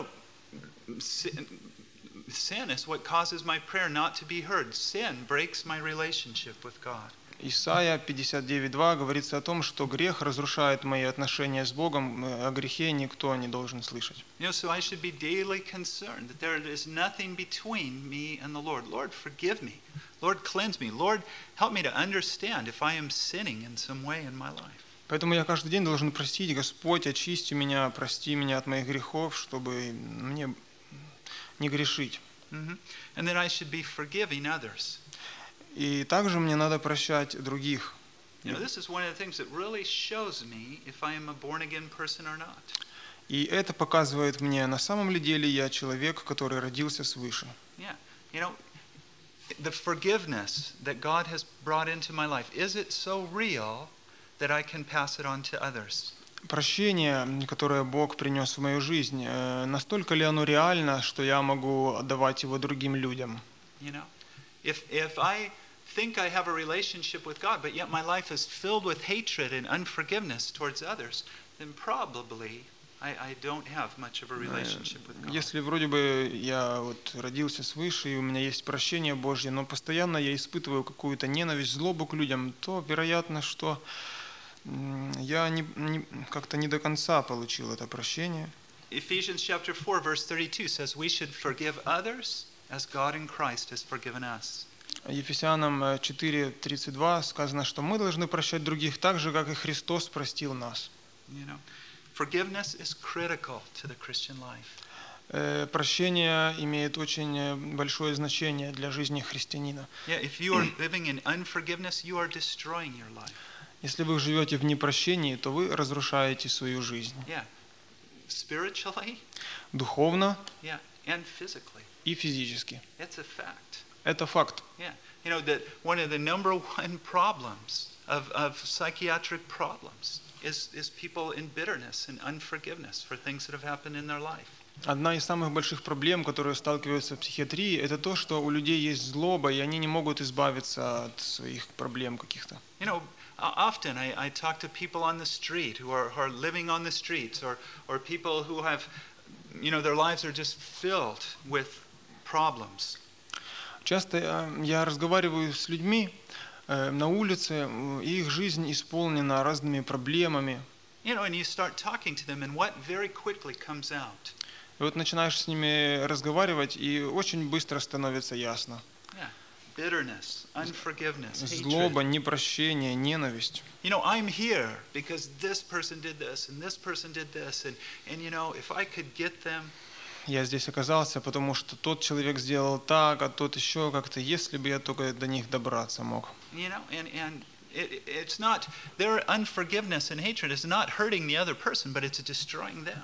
sin is what causes my prayer not to be heard. Sin breaks my relationship with God. Исайя 59:2 говорится о том, что грех разрушает мои отношения с Богом, о грехе никто не должен слышать. So I should be daily concerned that there is nothing between me and the Lord. Lord, forgive me. Lord, cleanse me. Lord, help me to understand if I am sinning in some way in my life. Поэтому я каждый день должен просить: Господь, очисти меня, прости меня от моих грехов, чтобы мне не грешить. And then I should be forgiving others. И также мне надо прощать других. This is one of the things that really shows me if I am a born-again person or not. И это показывает мне, на самом ли деле я человек, который родился свыше. The forgiveness that God has brought into my life, is it so real that I can pass it on to others? Прощение, которое Бог принес в мою жизнь, настолько ли оно реально, что я могу отдавать его другим людям? If I think I have a relationship with God, but yet my life is filled with hatred and unforgiveness towards others, then probably I don't have much of a relationship with God. Если вроде бы я родился свыше, и у меня есть прощение Божье, но постоянно я испытываю какую-то ненависть, злобу к людям, то вероятно, что я как-то не до конца получил это прощение. Ephesians chapter 4 verse 32 says we should forgive others as God in Christ has forgiven us. Ефесянам 4:32 сказано, что мы должны прощать других так же, как и Христос простил нас. Forgiveness is critical to the Christian life. Прощение имеет очень большое значение для жизни христианина. If you are living in unforgiveness, you are destroying your life. Если вы живете в непрощении, то вы разрушаете свою жизнь. Spiritually, духовно and physically. И физически. It's a fact. Это факт. That one of the number one problems of psychiatric problems is people in bitterness and unforgiveness for things that have happened in their life. Одна из самых больших проблем, которые сталкиваются в психиатрии, это то, что у людей есть злоба, и они не могут избавиться от своих проблем каких-то. Often I talk to people on the street who are living on the streets, or people who have, their lives are just filled with problems. Часто я разговариваю с людьми на улице, и их жизнь исполнена разными проблемами. And you start talking to them, and what very quickly comes out? И начинаешь с ними разговаривать, и очень быстро становится ясно. Bitterness, unforgiveness, злоба, непрощение, ненависть. I'm here because this person did this and this person did this, and if I could get them. Я здесь оказался, потому что тот человек сделал так, а тот еще как-то, если бы я только до них добраться мог. And it's not, their unforgiveness and hatred is not hurting the other person, but it's destroying them.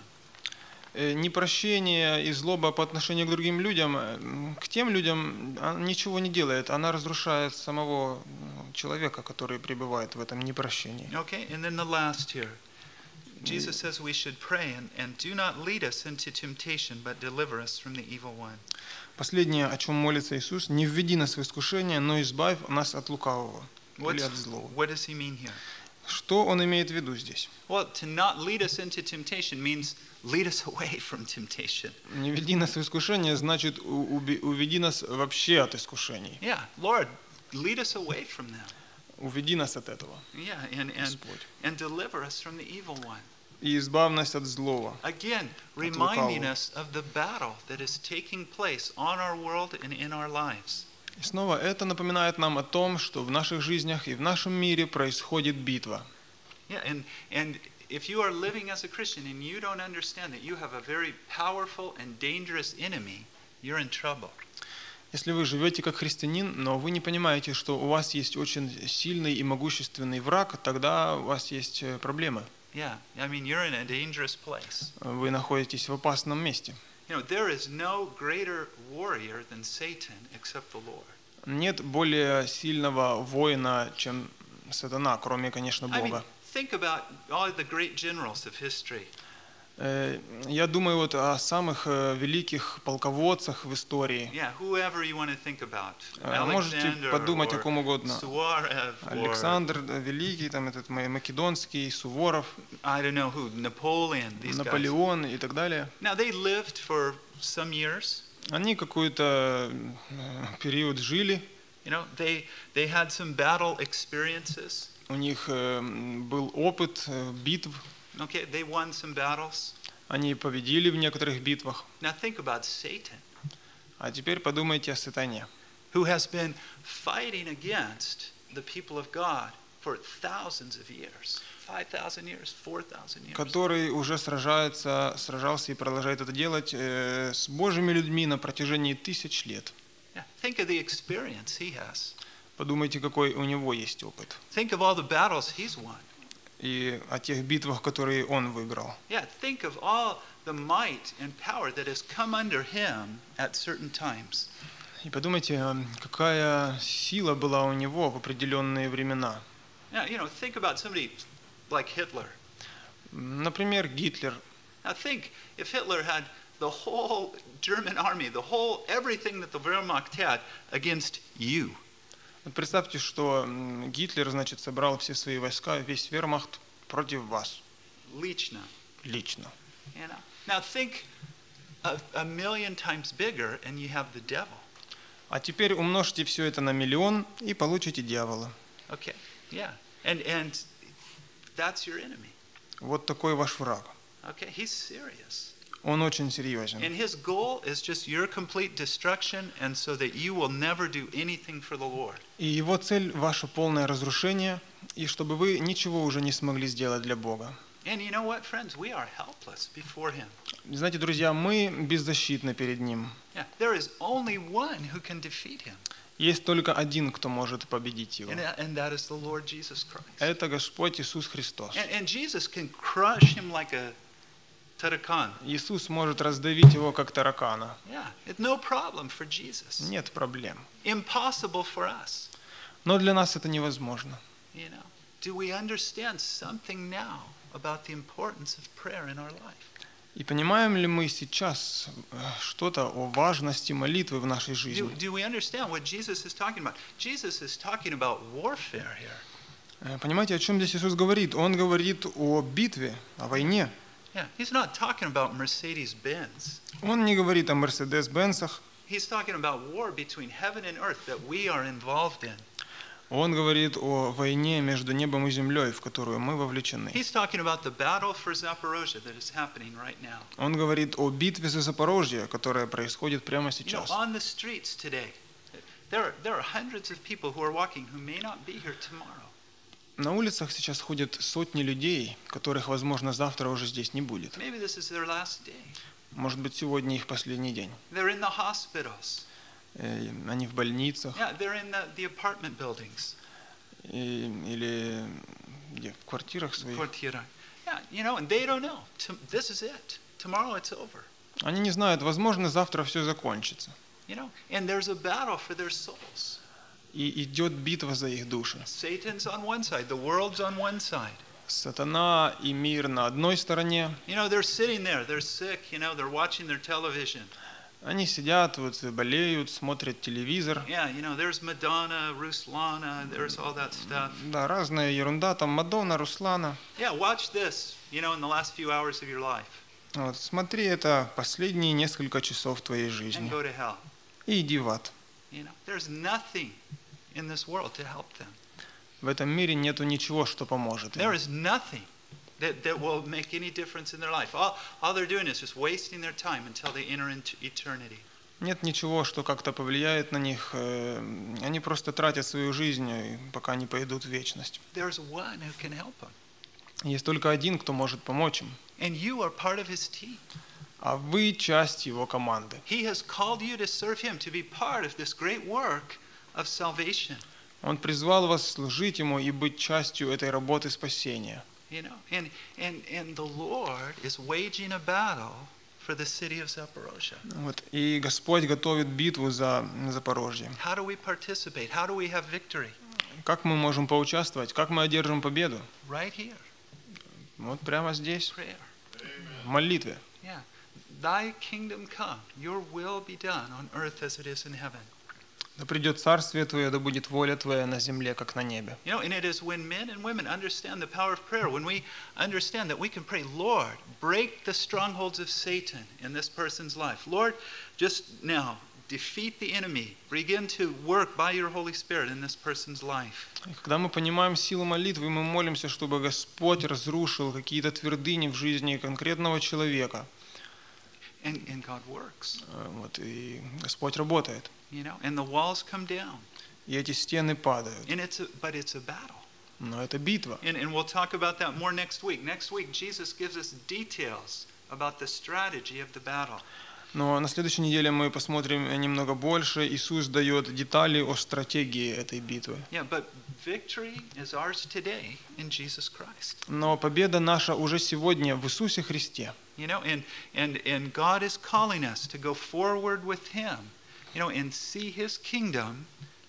Непрощение и злоба по отношению к другим людям, к тем людям ничего не делает, она разрушает самого человека, который пребывает в этом непрощении. Okay, and then the last here. Jesus says we should pray and do not lead us into temptation, but deliver us from the evil one. Последнее, о чем молится Иисус: «Не введи нас в искушение, но избавь нас от лукавого или от злого». What does he mean here? Что он имеет в виду здесь? Well, to not lead us into temptation means lead us away from temptation. Не веди нас в искушение значит уведи нас вообще от искушений. Yeah, Lord, lead us away from them. Уведи нас от этого. Yeah, Господь. and deliver us from the evil one. И избавь нас от злого. Again, лукавого. reminding us of the battle that is taking place on our world and in our lives. И снова это напоминает нам о том, что в наших жизнях и в нашем мире происходит битва. Yeah, and if you are living as a Christian and you don't understand that you have a very powerful and dangerous enemy, you're in trouble. Если вы живете как христианин, но вы не понимаете, что у вас есть очень сильный и могущественный враг, тогда у вас есть проблемы. Yeah, I mean, you're in a dangerous place. Вы находитесь в опасном месте. You know, there is no greater warrior than Satan except the Lord. Нет более сильного воина, чем сатана, кроме, конечно, I mean, Бога. think about all the great generals of history. Я думаю вот о самых великих полководцах в истории. Yeah, whoever you want to think about. Можете Alexander подумать о or ком угодно. Suvorov or, Александр Великий, там этот македонский, Суворов, I don't know who, Napoleon, these guys. Наполеон и так далее. Now they lived for some years. Они какой-то период жили, You know, they had some battle experiences. у них был опыт битв, Okay, they won some battles. они победили в некоторых битвах. Now think about Satan, А теперь подумайте о сатане, who has been fighting against the people of God for thousands of years. 5,000 years, 4,000 years. который уже сражался и продолжает это делать с Божьими людьми на протяжении 1000 лет. Yeah, think of the experience he has. Подумайте, какой у него есть опыт. Think of all the battles he's won. И о тех битвах, которые он выиграл. Yeah, think of all the might and power that has come under him at certain times. И подумайте, какая сила была у него в определенные времена. Now, you know, think about somebody like Hitler. Например, Гитлер. Now think if Hitler had the whole German army, everything that the Wehrmacht had against you. Вот представьте, что Гитлер, значит, собрал все свои войска, весь вермахт против вас. Лично. Лично. You know? Now think a million times bigger and you have the devil. А теперь умножьте все это на 1 000 000 и получите дьявола. Okay, yeah. And that's your enemy. Вот такой ваш враг. Okay, he's serious. Он очень серьезен. And his goal is just your complete destruction and so that you will never do anything for the Lord. И его цель – ваше полное разрушение, и чтобы вы ничего уже не смогли сделать для Бога. And you know what, friends? We are helpless before him. Знаете, друзья, мы беззащитны перед Ним. Yeah, there is only one who can defeat him. Есть только один, кто может победить его. And that is the Lord Jesus Christ. Это Господь Иисус Христос. And Jesus can crush him like a tarakan. Иисус может раздавить его, как таракана. Yeah, it's no problem for Jesus. Нет проблем. Impossible for us. Но для нас это невозможно. You know, do we understand something now about the importance of prayer in our life? И понимаем ли мы сейчас что-то о важности молитвы в нашей жизни? Do we understand what Jesus is talking about? Jesus is talking about warfare here. Понимаете, о чем здесь Иисус говорит? Он говорит о битве, о войне. Yeah, he's not talking about Mercedes-Benz. Он не говорит о Мерседес-Бенцах. He's talking about war between heaven and earth that we are involved in. Он говорит о войне между небом и землей, в которую мы вовлечены. He's talking about the battle for Zaporozhye that is happening right now. Он говорит о битве за Запорожье, которая происходит прямо You know, сейчас. on the streets today, there are hundreds of people who are walking who may not be here tomorrow. На улицах сейчас ходят сотни людей, которых, возможно, завтра уже здесь не будет. Maybe this is their last day. Может быть, сегодня их последний день. They're in the hospitals. Они в больницах Yeah, they're in the apartment buildings. или где, в квартирах своих. Kvartira. Yeah, you know, and they don't know. This is it. Tomorrow it's over. Они не знают, возможно, завтра все закончится. You know, and there's a battle for their souls. и идет битва за их души. Satan's on one side, the world's on one side. Сатана и мир на одной стороне. You know, they're sitting there, they're sick, you know, they're watching their television. Они сидят, вот, болеют, смотрят телевизор. Yeah, you know, there's Madonna, Ruslana, there's all that stuff. Да, разная ерунда, там Мадонна, Руслана. Yeah, watch this, you know, in the last few hours of your life, Вот, смотри, это последние несколько часов твоей and жизни. go to hell. И иди в ад. You know, there's nothing in this world to help them. В этом мире нету ничего, что поможет There им. is nothing that will make any difference in their life. All they're doing is just wasting their time until they enter into eternity. Нет ничего, что как-то повлияет на них. Они просто тратят свою жизнь, пока не пойдут в вечность. There's one who can help them. Есть только один, кто может помочь им. And you are part of his team. А вы часть его команды. He has called you to serve him, to be part of this great work of salvation. Он призвал вас служить ему и быть частью этой работы спасения. You know, and the Lord is waging a battle for the city of Zaporozhye. Вот. И Господь готовит битву за Запорожье. How do we participate? How do we have victory? Как мы можем поучаствовать? Как мы одержим победу? Right here, Вот прямо здесь, prayer. в молитве. Yeah. Thy kingdom come, your will be done on earth as it is in heaven. Да придет царствие Твое, да будет воля Твоя на земле, как на небе. You know, and it is when men and women understand the power of prayer, when we understand that we can pray, Lord, break the strongholds of Satan in this person's life. Lord, just now, defeat the enemy. Begin to work by your Holy Spirit in this person's life. И когда мы понимаем силу молитвы, мы молимся, чтобы Господь разрушил какие-то твердыни в жизни конкретного человека. And God works, Вот, и Господь работает. you know, and the walls come down. И эти стены падают. And but it's a battle. Но это битва. And we'll talk about that more next week. Next week, Jesus gives us details about the strategy of the battle. Но на следующей неделе мы посмотрим немного больше. Иисус дает детали о стратегии этой битвы. Yeah, but victory is ours today in Jesus Christ. Но победа наша уже сегодня в Иисусе Христе. You know, and God is calling us to go forward with Him, you know, and see His kingdom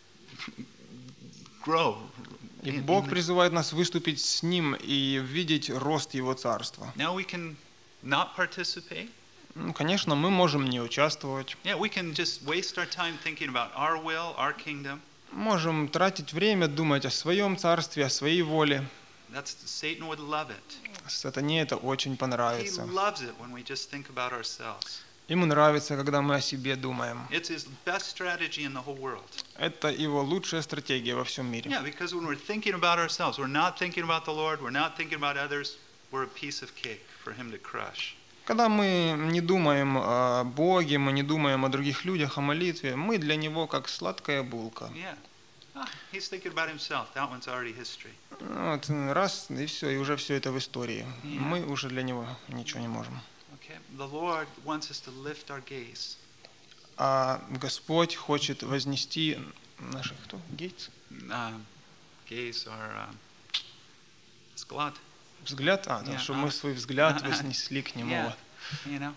grow. И Бог призывает нас выступить с Ним и видеть рост Его Царства. Now we can not participate. Ну, конечно, мы можем не участвовать. Yeah, we can just waste our time thinking about our will, our kingdom. Можем тратить время, думать о своем царстве, о своей воле. Satan would love it. Сатане это очень He понравится. loves it when we just think about ourselves. Ему нравится, когда мы о себе думаем. It's his best strategy in the whole world. Это его лучшая стратегия во всем мире. Yeah, because when we're thinking about ourselves, we're not thinking about the Lord, we're not thinking about others, we're a piece of cake for him to crush. Когда мы не думаем о Боге, мы не думаем о других людях, о молитве, мы для Него как сладкая булка. Yeah. He's thinking about himself. That one's already history. Вот, раз, и все, и уже все это в истории. Мы уже для Него ничего не можем. Okay. The Lord wants us to lift our gaze. А Господь хочет вознести наших кто? Гейтс? Gaze or взгляд. Взгляд, чтобы мы свой взгляд вознесли к Нему. Yeah. You know,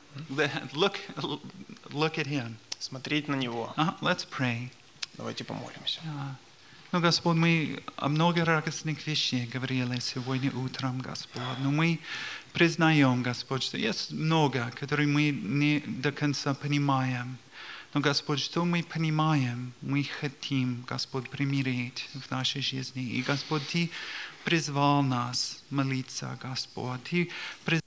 look at Him. Смотреть на Него. Let's pray. Давайте помолимся. Ну, Господь, мы о много разных вещей говорили сегодня утром, Господь. Но мы признаем, Господь, что есть много, которые мы не до конца понимаем. Но, Господь, что мы понимаем, мы хотим, Господь, примирить в нашей жизни. И, Господь, Ты призвал нас молиться, Господь. Ты призвал